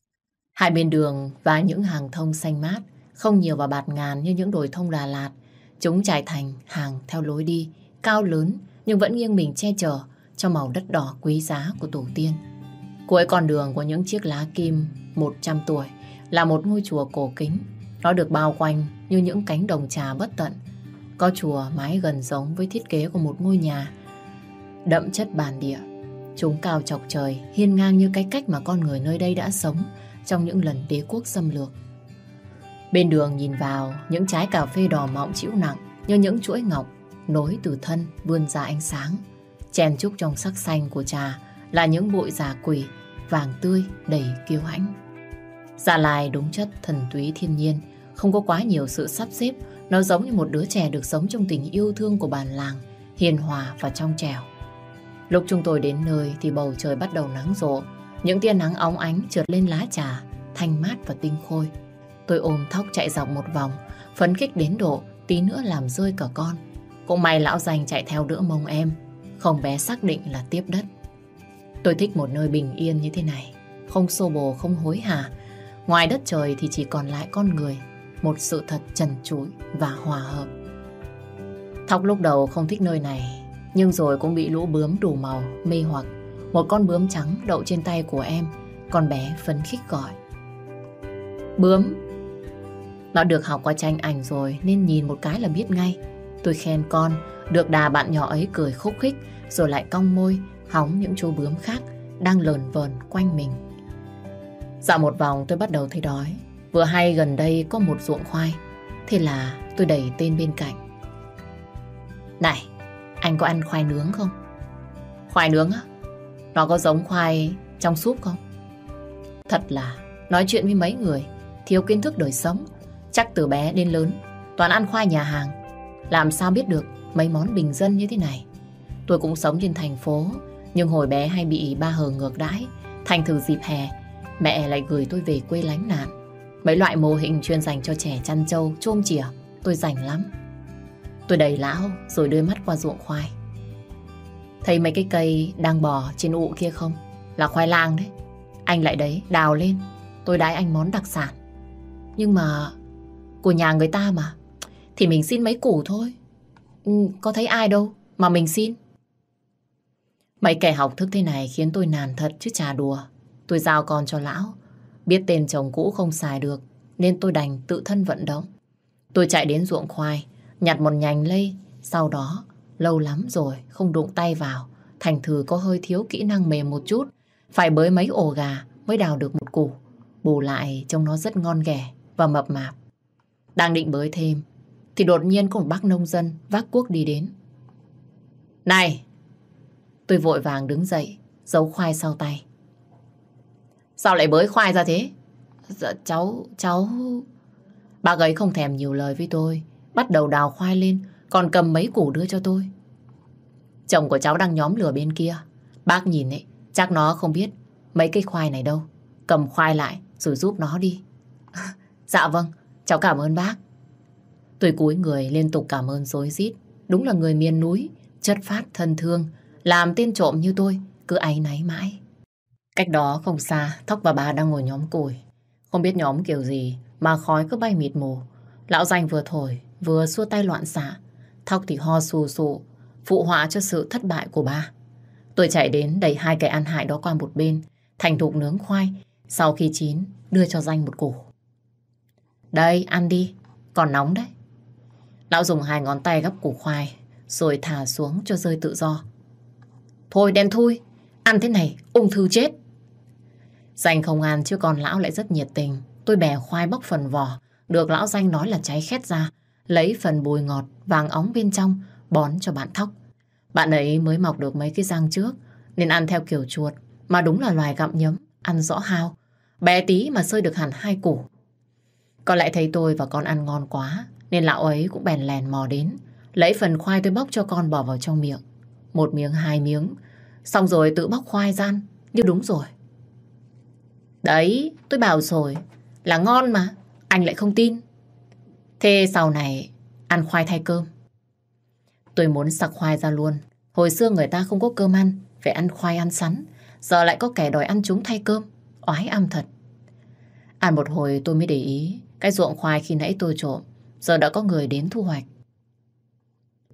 Hai bên đường và những hàng thông xanh mát, không nhiều và bạt ngàn như những đồi thông Đà Lạt, Chúng trải thành hàng theo lối đi, cao lớn nhưng vẫn nghiêng mình che chở cho màu đất đỏ quý giá của tổ tiên. Cuối con đường của những chiếc lá kim 100 tuổi là một ngôi chùa cổ kính. Nó được bao quanh như những cánh đồng trà bất tận. Có chùa mái gần giống với thiết kế của một ngôi nhà đậm chất bản địa. Chúng cao chọc trời, hiên ngang như cái cách mà con người nơi đây đã sống trong những lần đế quốc xâm lược. Bên đường nhìn vào, những trái cà phê đỏ mọng trĩu nặng như những chuỗi ngọc nối từ thân vươn ra ánh sáng. Chèn chúc trong sắc xanh của trà là những bụi giả quỷ vàng tươi đầy kiêu hãnh. Gia Lai đúng chất thần túy thiên nhiên, không có quá nhiều sự sắp xếp. Nó giống như một đứa trẻ được sống trong tình yêu thương của bản làng, hiền hòa và trong trẻo. Lúc chúng tôi đến nơi thì bầu trời bắt đầu nắng rộ. Những tia nắng óng ánh trượt lên lá trà, thanh mát và tinh khôi. Tôi ôm Thóc chạy dọc một vòng, phấn khích đến độ tí nữa làm rơi cả con. Cũng may lão Danh chạy theo đỡ mông em, không bé xác định là tiếp đất. Tôi thích một nơi bình yên như thế này, không xô bồ, không hối hả. Ngoài đất trời thì chỉ còn lại con người, một sự thật trần trụi và hòa hợp. Thóc lúc đầu không thích nơi này, nhưng rồi cũng bị lũ bướm đủ màu mê hoặc. Một con bướm trắng đậu trên tay của em, con bé phấn khích gọi: Bướm. Nó được học qua tranh ảnh rồi nên nhìn một cái là biết ngay. Tôi khen con, được đà bạn nhỏ ấy cười khúc khích, rồi lại cong môi hóng những chú bướm khác đang lờn vờn quanh mình. Dạo một vòng tôi bắt đầu thấy đói. Vừa hay gần đây có một ruộng khoai, thế là tôi đẩy tên bên cạnh: Này, anh có ăn khoai nướng không? Khoai nướng á? Nó có giống khoai trong súp không? Thật là nói chuyện với mấy người thiếu kiến thức đời sống. Chắc từ bé đến lớn toàn ăn khoai nhà hàng, làm sao biết được mấy món bình dân như thế này. Tôi cũng sống trên thành phố, nhưng hồi bé hay bị ba hờ ngược đãi. Thành thử dịp hè mẹ lại gửi tôi về quê lánh nạn. Mấy loại mô hình chuyên dành cho trẻ chăn trâu, chôm chỉa tôi rành lắm. Tôi đẩy lão rồi đưa mắt qua ruộng khoai. Thấy mấy cái cây đang bò trên ụ kia không? Là khoai lang đấy. Anh lại đấy, đào lên, tôi đái anh món đặc sản. Nhưng mà của nhà người ta mà, thì mình xin mấy củ thôi. Có thấy ai đâu mà mình xin. Mấy kẻ học thức thế này khiến tôi nản thật chứ chả đùa. Tôi giao con cho lão. Biết tên chồng cũ không xài được nên tôi đành tự thân vận động. Tôi chạy đến ruộng khoai, nhặt một nhành lây. Sau đó lâu lắm rồi không đụng tay vào, thành thử có hơi thiếu kỹ năng mềm một chút. Phải bới mấy ổ gà mới đào được một củ. Bù lại trông nó rất ngon ghẻ và mập mạp. Đang định bới thêm thì đột nhiên có một bác nông dân vác cuốc đi đến. Này! Tôi vội vàng đứng dậy, giấu khoai sau tay. Sao lại bới khoai ra thế? Dạ cháu... Bác ấy không thèm nhiều lời với tôi, bắt đầu đào khoai lên, còn cầm mấy củ đưa cho tôi. Chồng của cháu đang nhóm lửa bên kia. Bác nhìn ấy, chắc nó không biết mấy cây khoai này đâu. Cầm khoai lại rồi giúp nó đi. Dạ vâng, cháu cảm ơn bác. Tôi cúi người liên tục cảm ơn rối rít. Đúng là người miền núi, chất phác thân thương, làm tên trộm như tôi cứ áy náy mãi. Cách đó không xa, Thóc và bà đang ngồi nhóm củi. Không biết nhóm kiểu gì mà khói cứ bay mịt mù. Lão Danh vừa thổi vừa xua tay loạn xạ. Thóc thì ho sù sụ, phụ họa cho sự thất bại của bà. Tôi chạy đến đẩy hai cái ăn hại đó qua một bên, thành thục nướng khoai. Sau khi chín đưa cho Danh một củ. Đây, ăn đi, còn nóng đấy. Lão dùng hai ngón tay gắp củ khoai rồi thả xuống cho rơi tự do. Thôi đen thui, ăn thế này ung thư chết. Danh không ăn chứ còn lão lại rất nhiệt tình. Tôi bẻ khoai bóc phần vỏ, được lão Danh nói là cháy khét ra, lấy phần bùi ngọt vàng óng bên trong bón cho bạn Thóc. Bạn ấy mới mọc được mấy cái răng trước nên ăn theo kiểu chuột, mà đúng là loài gặm nhấm, ăn rõ hao. Bé tí mà xơi được hẳn 2 củ. Có lẽ thấy tôi và con ăn ngon quá nên lão ấy cũng bèn lèn mò đến, lấy phần khoai tôi bóc cho con bỏ vào trong miệng. 1 miếng 2 miếng, xong rồi tự bóc khoai ra ăn như đúng rồi. Đấy, tôi bảo rồi là ngon mà, anh lại không tin. Thế sau này ăn khoai thay cơm. Tôi muốn sặc khoai ra luôn. Hồi xưa người ta không có cơm ăn, phải ăn khoai ăn sắn. Giờ lại có kẻ đòi ăn chúng thay cơm. Oái âm thật. Ăn một hồi tôi mới để ý cái ruộng khoai khi nãy tôi trộm giờ đã có người đến thu hoạch.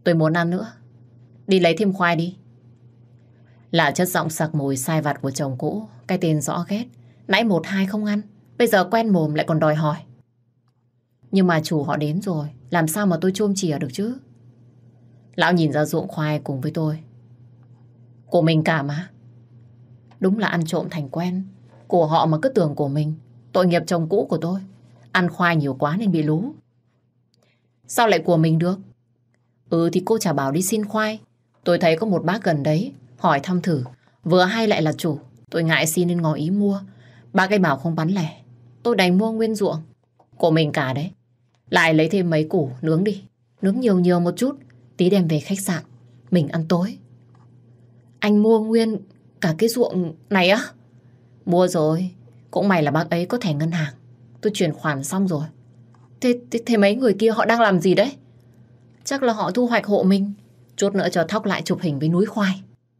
Tôi muốn ăn nữa. Đi lấy thêm khoai đi. Là chất giọng sặc mùi sai vặt của chồng cũ. Cái tên rõ ghét. Nãy một hai không ăn, bây giờ quen mồm lại còn đòi hỏi. Nhưng mà chủ họ đến rồi, làm sao mà tôi chôm chìa được chứ? Lão nhìn ra ruộng khoai cùng với tôi. Của mình cả mà. Đúng là ăn trộm thành quen. Của họ mà cứ tưởng của mình. Tội nghiệp chồng cũ của tôi. Ăn khoai nhiều quá nên bị lú. Sao lại của mình được? Thì cô chả bảo đi xin khoai. Tôi thấy có một bác gần đấy, hỏi thăm thử. Vừa hay lại là chủ. Tôi ngại xin nên ngỏ ý mua. Bác ấy bảo không bán lẻ. Tôi đành mua nguyên ruộng. Của mình cả đấy. Lại lấy thêm mấy củ nướng đi. Nướng nhiều nhiều một chút. Tí đem về khách sạn mình ăn tối. Anh mua nguyên cả cái ruộng này á? Mua rồi. Cũng may là bác ấy có thẻ ngân hàng. Tôi chuyển khoản xong rồi. Thế mấy người kia họ đang làm gì đấy? Chắc là họ thu hoạch hộ mình. Chút nữa cho thóc lại chụp hình với núi khoai.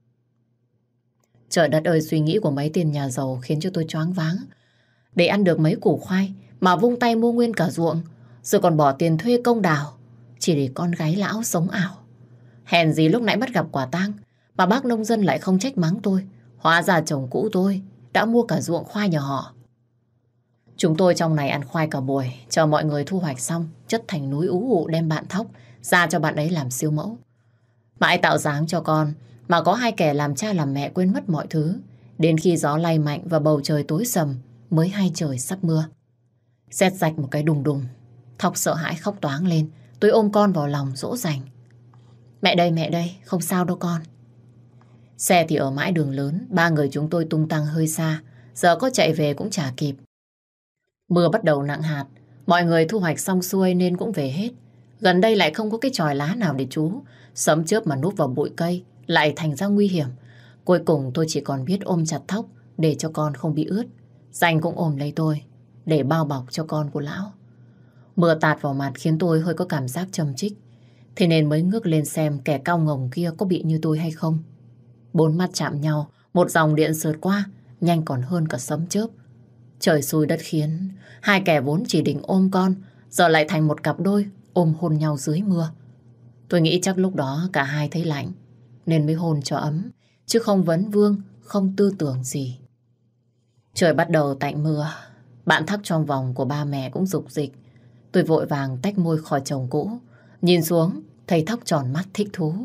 Trời đất ơi, suy nghĩ của mấy tiền nhà giàu khiến cho tôi choáng váng. Để ăn được mấy củ khoai mà vung tay mua nguyên cả ruộng, rồi còn bỏ tiền thuê công đào chỉ để con gái lão sống ảo. Hèn gì lúc nãy bắt gặp quả tang mà bác nông dân lại không trách mắng tôi. Hóa ra chồng cũ tôi đã mua cả ruộng khoai nhà họ. Chúng tôi trong này ăn khoai cả buổi, chờ mọi người thu hoạch xong chất thành núi ú ụ đem bạn thóc ra cho bạn ấy làm siêu mẫu. Mãi tạo dáng cho con mà có hai kẻ làm cha làm mẹ quên mất mọi thứ. Đến khi gió lay mạnh và bầu trời tối sầm mới hay trời sắp mưa. Sét rạch một cái đùng đùng. Thóc sợ hãi khóc toáng lên. Tôi ôm con vào lòng dỗ dành. Mẹ đây, không sao đâu con. Xe thì ở mãi đường lớn. Ba người chúng tôi tung tăng hơi xa. Giờ có chạy về cũng chả kịp. Mưa bắt đầu nặng hạt. Mọi người thu hoạch xong xuôi nên cũng về hết. Gần đây lại không có cái chòi lá nào để trú. Sấm chớp mà núp vào bụi cây lại thành ra nguy hiểm. Cuối cùng tôi chỉ còn biết ôm chặt thóc để cho con không bị ướt. Danh cũng ôm lấy tôi để bao bọc cho con của lão. Mưa tạt vào mặt khiến tôi hơi có cảm giác châm chích. Thế nên mới ngước lên xem kẻ cao ngồng kia có bị như tôi hay không. Bốn mắt chạm nhau, một dòng điện sượt qua, nhanh còn hơn cả sấm chớp. Trời xui đất khiến, hai kẻ vốn chỉ định ôm con, giờ lại thành một cặp đôi ôm hôn nhau dưới mưa. Tôi nghĩ chắc lúc đó cả hai thấy lạnh, nên mới hôn cho ấm, chứ không vấn vương, không tư tưởng gì. Trời bắt đầu tạnh mưa, bạn thắc trong vòng của ba mẹ cũng rục rịch. Tôi vội vàng tách môi khỏi chồng cũ, nhìn xuống, thấy Thóc tròn mắt thích thú.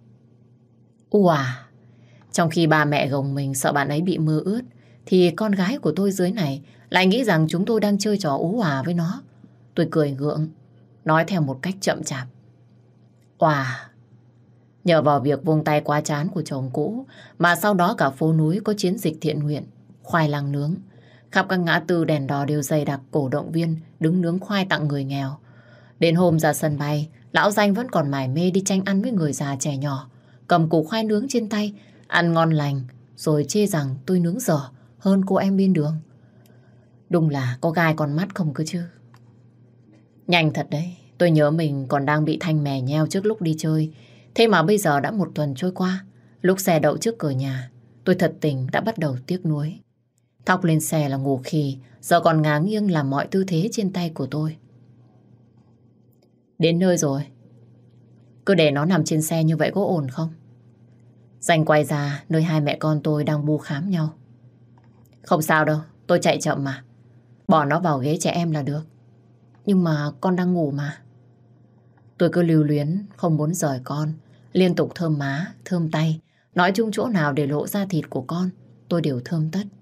Òa! Trong khi ba mẹ gồng mình sợ bạn ấy bị mưa ướt, thì con gái của tôi dưới này lại nghĩ rằng chúng tôi đang chơi trò ú òa với nó. Tôi cười gượng, nói theo một cách chậm chạp. Òa! Nhờ vào việc vung tay quá chán của chồng cũ mà sau đó cả phố núi có chiến dịch thiện nguyện, khoai lang nướng. Khắp các ngã tư đèn đỏ đều dày đặc cổ động viên đứng nướng khoai tặng người nghèo. Đến hôm ra sân bay, lão Danh vẫn còn mải mê đi tranh ăn với người già trẻ nhỏ, cầm củ khoai nướng trên tay, ăn ngon lành, rồi chê rằng tôi nướng dở hơn cô em bên đường. Đúng là có gai con mắt không cơ chứ. Nhanh thật đấy, tôi nhớ mình còn đang bị Thanh mè nheo trước lúc đi chơi. Thế mà bây giờ đã một tuần trôi qua, lúc xe đậu trước cửa nhà, tôi thật tình đã bắt đầu tiếc nuối. Thóc lên xe là ngủ khì, giờ còn ngả nghiêng làm mọi tư thế trên tay của tôi. Đến nơi rồi. Cứ để nó nằm trên xe như vậy có ổn không? Danh quay ra nơi hai mẹ con tôi đang bu khám nhau. Không sao đâu, tôi chạy chậm mà. Bỏ nó vào ghế trẻ em là được. Nhưng mà con đang ngủ mà. Tôi cứ lưu luyến, không muốn rời con. Liên tục thơm má, thơm tay. Nói chung chỗ nào để lộ ra thịt của con, tôi đều thơm tất.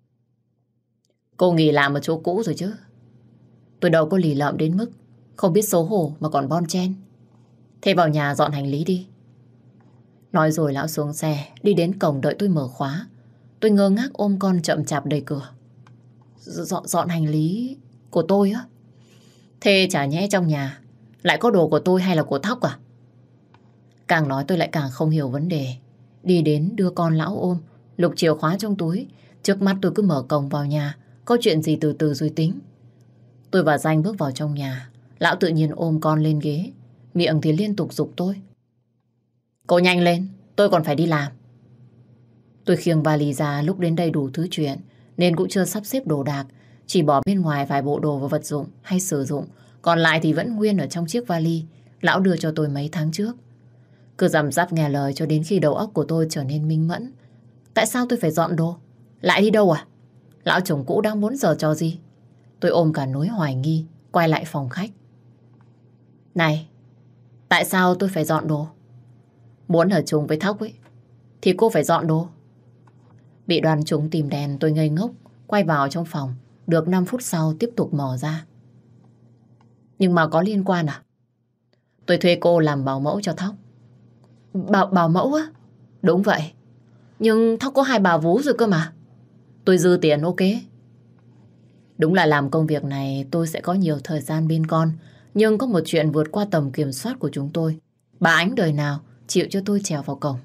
Cô nghỉ làm ở chỗ cũ rồi chứ? Tôi đâu có lì lợm đến mức không biết xấu hổ mà còn bon chen. Thế vào nhà dọn hành lý đi. Nói rồi lão xuống xe, đi đến cổng đợi tôi mở khóa. Tôi ngơ ngác ôm con chậm chạp đẩy cửa. Dọn hành lý của tôi á? Thế chả nhẽ trong nhà lại có đồ của tôi hay là của Thóc à? Càng nói tôi lại càng không hiểu vấn đề. Đi đến đưa con lão ôm, lục chìa khóa trong túi. Trước mắt tôi cứ mở cổng vào nhà, có chuyện gì từ từ rồi tính. Tôi và Danh bước vào trong nhà. Lão tự nhiên ôm con lên ghế, miệng thì liên tục giục tôi. Cô nhanh lên, tôi còn phải đi làm. Tôi khiêng vali ra, lúc đến đây đủ thứ chuyện nên cũng chưa sắp xếp đồ đạc, chỉ bỏ bên ngoài vài bộ đồ và vật dụng hay sử dụng, còn lại thì vẫn nguyên ở trong chiếc vali lão đưa cho tôi mấy tháng trước. Cứ dằm dắp nghe lời cho đến khi đầu óc của tôi trở nên minh mẫn. Tại sao tôi phải dọn đồ? Lại đi đâu à? Lão chồng cũ đang muốn giở trò gì? Tôi ôm cả nỗi hoài nghi, quay lại phòng khách. Này, tại sao tôi phải dọn đồ? Muốn ở chung với Thóc ấy, thì cô phải dọn đồ. Bị đoàn chúng tìm đèn, tôi ngây ngốc, quay vào trong phòng. Được 5 phút sau tiếp tục mở ra. Nhưng mà có liên quan à? Tôi thuê cô làm bảo mẫu cho Thóc. Bảo mẫu á? Đúng vậy. Nhưng Thóc có 2 bà vú rồi cơ mà. Tôi dư tiền ok. Đúng là làm công việc này tôi sẽ có nhiều thời gian bên con. Nhưng có một chuyện vượt qua tầm kiểm soát của chúng tôi. Bà Ánh đời nào chịu cho tôi trèo vào cổng.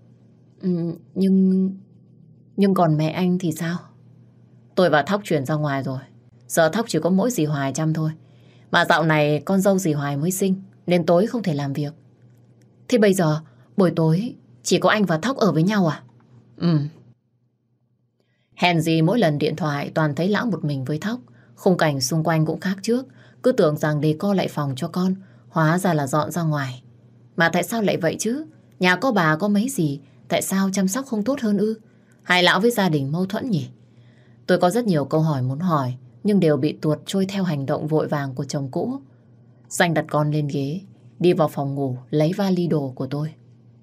Nhưng còn mẹ anh thì sao? Tôi và Thóc chuyển ra ngoài rồi. Giờ Thóc chỉ có mỗi dì Hoài chăm thôi. Mà dạo này con dâu dì Hoài mới sinh, nên tối không thể làm việc. Thế bây giờ buổi tối chỉ có anh và Thóc ở với nhau à? Hèn gì mỗi lần điện thoại toàn thấy lão một mình với Thóc. Khung cảnh xung quanh cũng khác trước. Cứ tưởng rằng để co lại phòng cho con, hóa ra là dọn ra ngoài. Mà tại sao lại vậy chứ? Nhà có bà có mấy gì, tại sao chăm sóc không tốt hơn ư? Hay lão với gia đình mâu thuẫn nhỉ? Tôi có rất nhiều câu hỏi muốn hỏi, nhưng đều bị tuột trôi theo hành động vội vàng của chồng cũ. Danh đặt con lên ghế, đi vào phòng ngủ lấy vali đồ của tôi.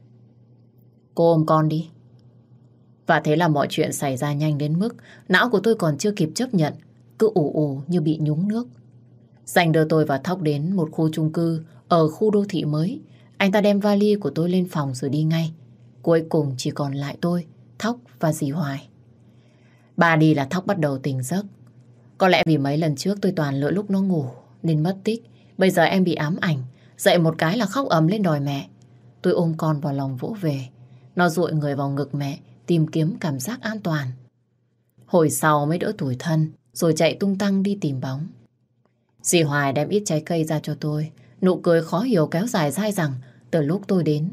Cô ôm con đi. Và thế là mọi chuyện xảy ra nhanh đến mức não của tôi còn chưa kịp chấp nhận, cứ ù ù như bị nhúng nước. Danh đưa tôi và Thóc đến một khu chung cư ở khu đô thị mới. Anh ta đem vali của tôi lên phòng rồi đi ngay. Cuối cùng chỉ còn lại tôi, Thóc và dì Hoài. Bà đi là Thóc bắt đầu tỉnh giấc. Có lẽ vì mấy lần trước tôi toàn lỡ lúc nó ngủ nên mất tích. Bây giờ em bị ám ảnh, dậy một cái là khóc ầm lên đòi mẹ. Tôi ôm con vào lòng vỗ về. Nó dụi người vào ngực mẹ, tìm kiếm cảm giác an toàn. Hồi sau mới đỡ tủi thân, rồi chạy tung tăng đi tìm bóng. Dì Hoài đem ít trái cây ra cho tôi. Nụ cười khó hiểu kéo dài dai dẳng từ lúc tôi đến.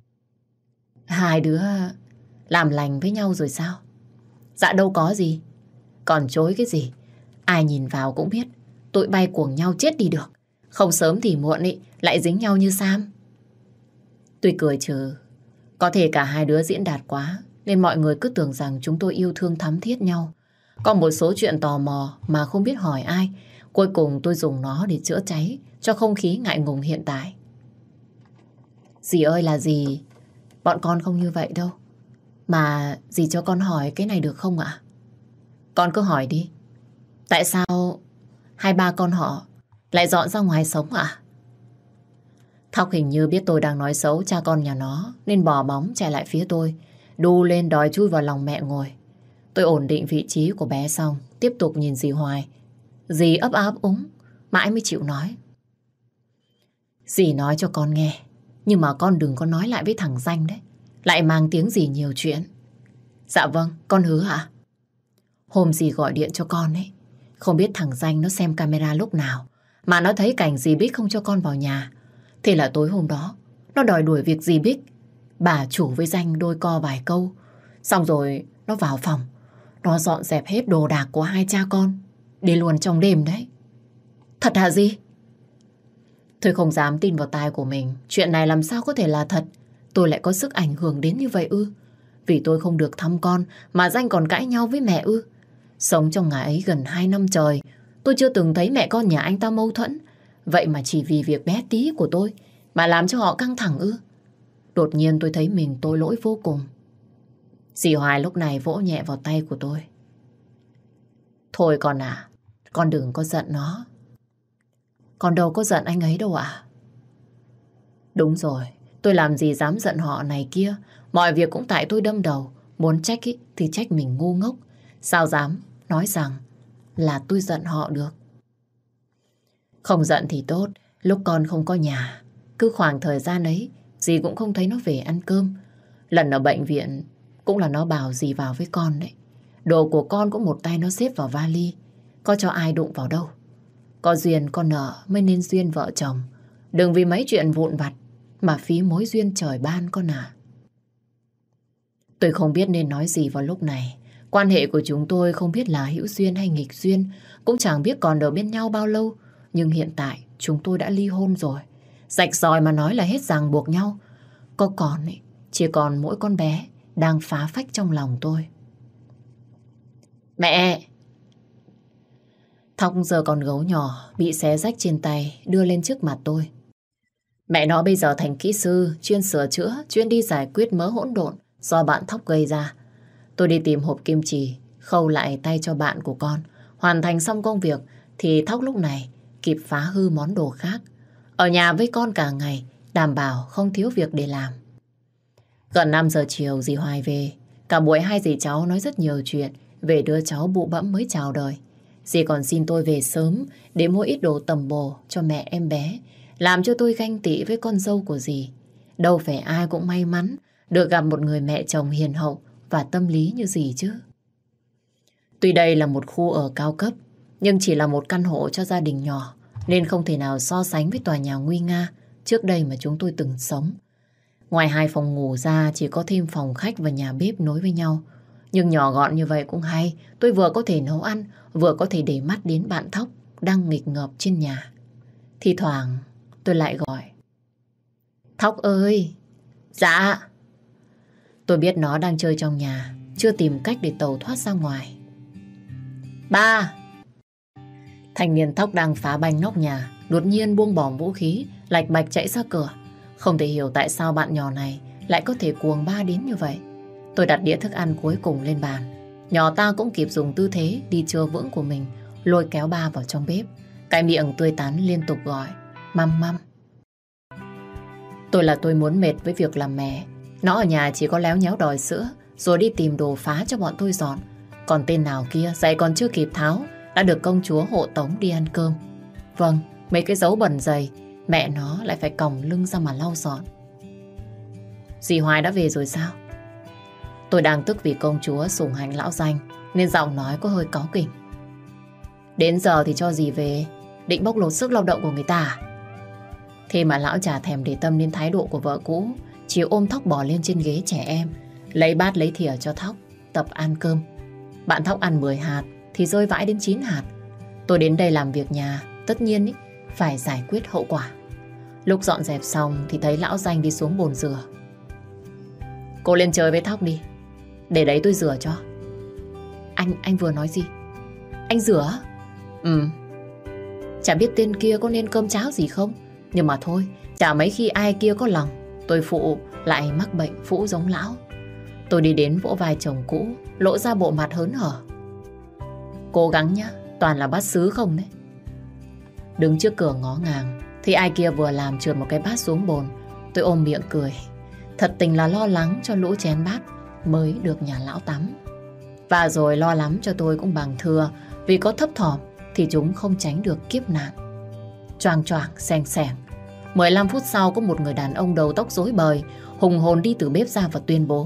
Hai đứa làm lành với nhau rồi sao? Dạ đâu có gì. Còn chối cái gì? Ai nhìn vào cũng biết tụi bay cuồng nhau chết đi được. Không sớm thì muộn ý, lại dính nhau như Sam. Tôi cười trừ. Có thể cả hai đứa diễn đạt quá, nên mọi người cứ tưởng rằng chúng tôi yêu thương thắm thiết nhau. Có một số chuyện tò mò mà không biết hỏi ai. Cuối cùng tôi dùng nó để chữa cháy cho không khí ngại ngùng hiện tại. Dì ơi là dì, bọn con không như vậy đâu. Mà dì cho con hỏi cái này được không ạ? Con cứ hỏi đi. Tại sao hai ba con họ lại dọn ra ngoài sống ạ? Thóc hình như biết tôi đang nói xấu cha con nhà nó nên bò bóng chạy lại phía tôi, đu lên đòi chui vào lòng mẹ ngồi. Tôi ổn định vị trí của bé xong, tiếp tục nhìn dì Hoài. Dì ấp áp úng, mãi mới chịu nói. Dì nói cho con nghe, nhưng mà con đừng có nói lại với thằng Danh đấy. Lại mang tiếng dì nhiều chuyện. Dạ vâng, con hứa ạ. Hôm dì gọi điện cho con ấy, không biết thằng Danh nó xem camera lúc nào mà nó thấy cảnh dì Bích không cho con vào nhà. Thế là tối hôm đó nó đòi đuổi việc dì Bích. Bà chủ với Danh đôi co vài câu, xong rồi nó vào phòng. Nó dọn dẹp hết đồ đạc của hai cha con, đi luôn trong đêm đấy. Thật hả dì? Tôi không dám tin vào tai của mình. Chuyện này làm sao có thể là thật? Tôi lại có sức ảnh hưởng đến như vậy ư? Vì tôi không được thăm con mà Danh còn cãi nhau với mẹ ư? Sống trong ngài ấy gần 2 năm trời, tôi chưa từng thấy mẹ con nhà anh ta mâu thuẫn. Vậy mà chỉ vì việc bé tí của tôi mà làm cho họ căng thẳng ư? Đột nhiên tôi thấy mình tội lỗi vô cùng. Dì Hoài lúc này vỗ nhẹ vào tay của tôi. Thôi con à, con đừng có giận nó. Con đâu có giận anh ấy đâu ạ. Đúng rồi, tôi làm gì dám giận họ này kia. Mọi việc cũng tại tôi đâm đầu. Muốn trách ý, thì trách mình ngu ngốc. Sao dám nói rằng là tôi giận họ được. Không giận thì tốt. Lúc con không có nhà, cứ khoảng thời gian ấy dì cũng không thấy nó về ăn cơm. Lần ở bệnh viện cũng là nó bảo dì vào với con đấy. Đồ của con cũng một tay nó xếp vào vali, có cho ai đụng vào đâu. Có duyên con nợ mới nên duyên vợ chồng. Đừng vì mấy chuyện vụn vặt mà phí mối duyên trời ban con à. Tôi không biết nên nói gì vào lúc này. Quan hệ của chúng tôi không biết là hữu duyên hay nghịch duyên, cũng chẳng biết còn ở bên nhau bao lâu. Nhưng hiện tại chúng tôi đã ly hôn rồi. Rạch ròi mà nói là hết ràng buộc nhau. có còn ấy, chỉ còn mỗi con bé đang phá phách trong lòng tôi. Mẹ! Thóc giờ còn gấu nhỏ bị xé rách trên tay đưa lên trước mặt tôi. Mẹ nó bây giờ thành kỹ sư, chuyên sửa chữa, chuyên đi giải quyết mớ hỗn độn do bạn Thóc gây ra. Tôi đi tìm hộp kim chỉ, khâu lại tay cho bạn của con. Hoàn thành xong công việc thì Thóc lúc này kịp phá hư món đồ khác. Ở nhà với con cả ngày, đảm bảo không thiếu việc để làm. Gần 5 giờ chiều dì Hoài về. Cả buổi hai dì cháu nói rất nhiều chuyện về đứa cháu bụ bẫm mới chào đời. Dì còn xin tôi về sớm để mua ít đồ tầm bổ cho mẹ em bé, làm cho tôi ganh tị với con dâu của dì. Đâu phải ai cũng may mắn được gặp một người mẹ chồng hiền hậu và tâm lý như dì chứ. Tuy đây là một khu ở cao cấp, nhưng chỉ là một căn hộ cho gia đình nhỏ, nên không thể nào so sánh với tòa nhà nguy nga trước đây mà chúng tôi từng sống. Ngoài 2 phòng ngủ ra chỉ có thêm phòng khách và nhà bếp nối với nhau. Nhưng nhỏ gọn như vậy cũng hay, tôi vừa có thể nấu ăn, vừa có thể để mắt đến bạn Thóc đang nghịch ngợp trên nhà. Thì thoảng tôi lại gọi. Thóc ơi! Dạ! Tôi biết nó đang chơi trong nhà, chưa tìm cách để tẩu thoát ra ngoài. Ba! Thanh niên Thóc đang phá banh nóc nhà, đột nhiên buông bỏ vũ khí, lạch bạch chạy ra cửa. Không thể hiểu tại sao bạn nhỏ này lại có thể cuồng ba đến như vậy. Tôi đặt đĩa thức ăn cuối cùng lên bàn. Nhỏ ta cũng kịp dùng tư thế đi chưa vững của mình, lôi kéo ba vào trong bếp. Cái miệng tươi tắn liên tục gọi măm măm. Tôi muốn mệt với việc làm mẹ. Nó ở nhà chỉ có léo nhéo đòi sữa, rồi đi tìm đồ phá cho bọn tôi dọn. Còn tên nào kia giày còn chưa kịp tháo đã được công chúa hộ tống đi ăn cơm. Vâng, mấy cái dấu bẩn giày mẹ nó lại phải còng lưng ra mà lau dọn. Dì Hoài đã về rồi sao? Tôi đang tức vì công chúa sủng hạnh lão danh nên giọng nói có hơi cáu kỉnh. Đến giờ thì cho dì về, định bóc lột sức lao động của người ta à? Thế mà lão chả thèm để tâm đến thái độ của vợ cũ, chỉ ôm Thóc bỏ lên trên ghế trẻ em, lấy bát lấy thìa cho Thóc tập ăn cơm. Bạn Thóc ăn 10 hạt thì rơi vãi đến 9 hạt. Tôi đến đây làm việc nhà, tất nhiên phải giải quyết hậu quả. Lúc dọn dẹp xong thì thấy lão danh đi xuống bồn rửa. Cô lên chơi với Thóc đi, để đấy tôi rửa cho. Anh vừa nói gì? Anh rửa? Ừ. Chả biết tên kia có nên cơm cháo gì không, nhưng mà thôi, chả mấy khi ai kia có lòng. Tôi phụ lại mắc bệnh phũ giống lão. Tôi đi đến vỗ vai chồng cũ, lộ ra bộ mặt hớn hở. Cố gắng nhá, toàn là bát sứ không đấy. Đứng trước cửa ngó ngàng thì ai kia vừa làm trượt một cái bát xuống bồn. Tôi ôm miệng cười. Thật tình là lo lắng cho lũ chén bát mới được nhà lão tắm. Và rồi lo lắm cho tôi cũng bằng thừa, vì có thấp thỏm thì chúng không tránh được kiếp nạn. Choàng choàng xèng xèng, 15 phút sau có một người đàn ông đầu tóc rối bời hùng hồn đi từ bếp ra và tuyên bố: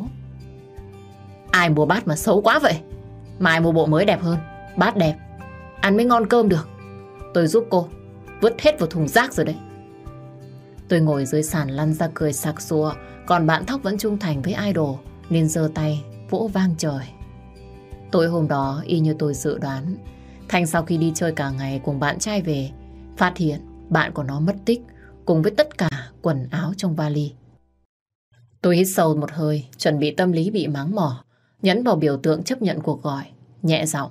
Ai mua bát mà xấu quá vậy? Mai mua bộ mới đẹp hơn. Bát đẹp, ăn mới ngon cơm được. Tôi giúp cô, vứt hết vào thùng rác rồi đấy. Tôi ngồi dưới sàn lăn ra cười sặc sụa. Còn bạn Thóc vẫn trung thành với idol nên giơ tay vỗ vang trời. Tối hôm đó y như tôi dự đoán, Thanh sau khi đi chơi cả ngày cùng bạn trai về, phát hiện bạn của nó mất tích cùng với tất cả quần áo trong vali. Tôi hít sâu một hơi, chuẩn bị tâm lý bị mắng mỏ, nhấn vào biểu tượng chấp nhận cuộc gọi, nhẹ giọng.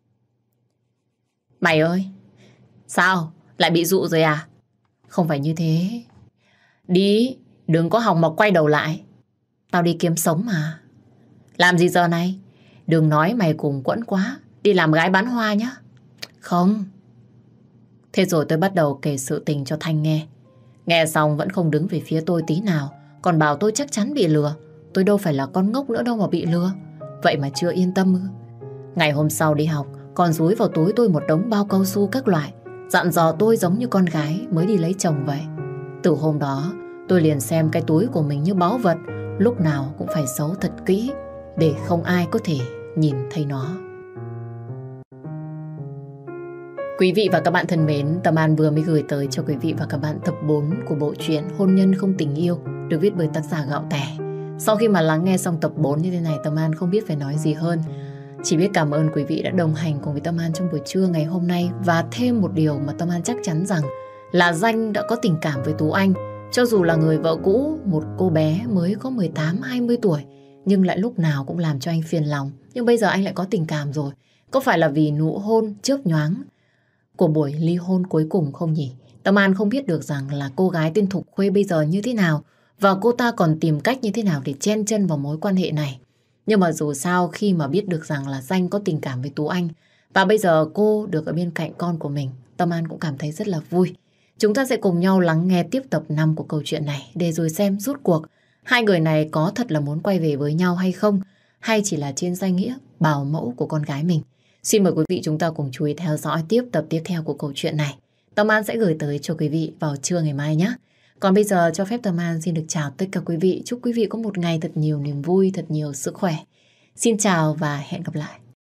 Mày ơi, sao? Lại bị dụ rồi à? Không phải như thế. Đi, đừng có hòng mọc quay đầu lại. Tao đi kiếm sống mà. Làm gì giờ này? Đừng nói mày cùng quẫn quá, đi làm gái bán hoa nhá. Không. Thế rồi tôi bắt đầu kể sự tình cho Thanh nghe. Nghe xong vẫn không đứng về phía tôi tí nào, còn bảo tôi chắc chắn bị lừa. Tôi đâu phải là con ngốc nữa đâu mà bị lừa. Vậy mà chưa yên tâm ư? Ngày hôm sau đi học, còn dúi vào túi tôi một đống bao cao su các loại, dặn dò tôi giống như con gái mới đi lấy chồng vậy. Từ hôm đó, tôi liền xem cái túi của mình như báu vật, lúc nào cũng phải giấu thật kỹ để không ai có thể nhìn thấy nó. Quý vị và các bạn thân mến, Tâm An vừa mới gửi tới cho quý vị và các bạn tập 4 của bộ truyện Hôn nhân không tình yêu được viết bởi tác giả Gạo Tẻ. Sau khi mà lắng nghe xong tập 4 như thế này, Tâm An không biết phải nói gì hơn. Chỉ biết cảm ơn quý vị đã đồng hành cùng với Tâm An trong buổi trưa ngày hôm nay. Và thêm một điều mà Tâm An chắc chắn rằng là Danh đã có tình cảm với Tú Anh. Cho dù là người vợ cũ, một cô bé mới có 18-20 tuổi, nhưng lại lúc nào cũng làm cho anh phiền lòng. Nhưng bây giờ anh lại có tình cảm rồi. Có phải là vì nụ hôn chớp nhoáng của buổi ly hôn cuối cùng không nhỉ? Tâm An không biết được rằng là cô gái tên Thục Khuê bây giờ như thế nào và cô ta còn tìm cách như thế nào để chen chân vào mối quan hệ này. Nhưng mà dù sao khi mà biết được rằng là Danh có tình cảm với Tú Anh và bây giờ cô được ở bên cạnh con của mình, Tâm An cũng cảm thấy rất là vui. Chúng ta sẽ cùng nhau lắng nghe tiếp tập 5 của câu chuyện này để rồi xem rốt cuộc hai người này có thật là muốn quay về với nhau hay không, hay chỉ là trên danh nghĩa bảo mẫu của con gái mình. Xin mời quý vị chúng ta cùng chú ý theo dõi tiếp tập tiếp theo của câu chuyện này. Tâm An sẽ gửi tới cho quý vị vào trưa ngày mai nhé. Còn bây giờ cho phép Tâm An xin được chào tất cả quý vị. Chúc quý vị có một ngày thật nhiều niềm vui, thật nhiều sức khỏe. Xin chào và hẹn gặp lại.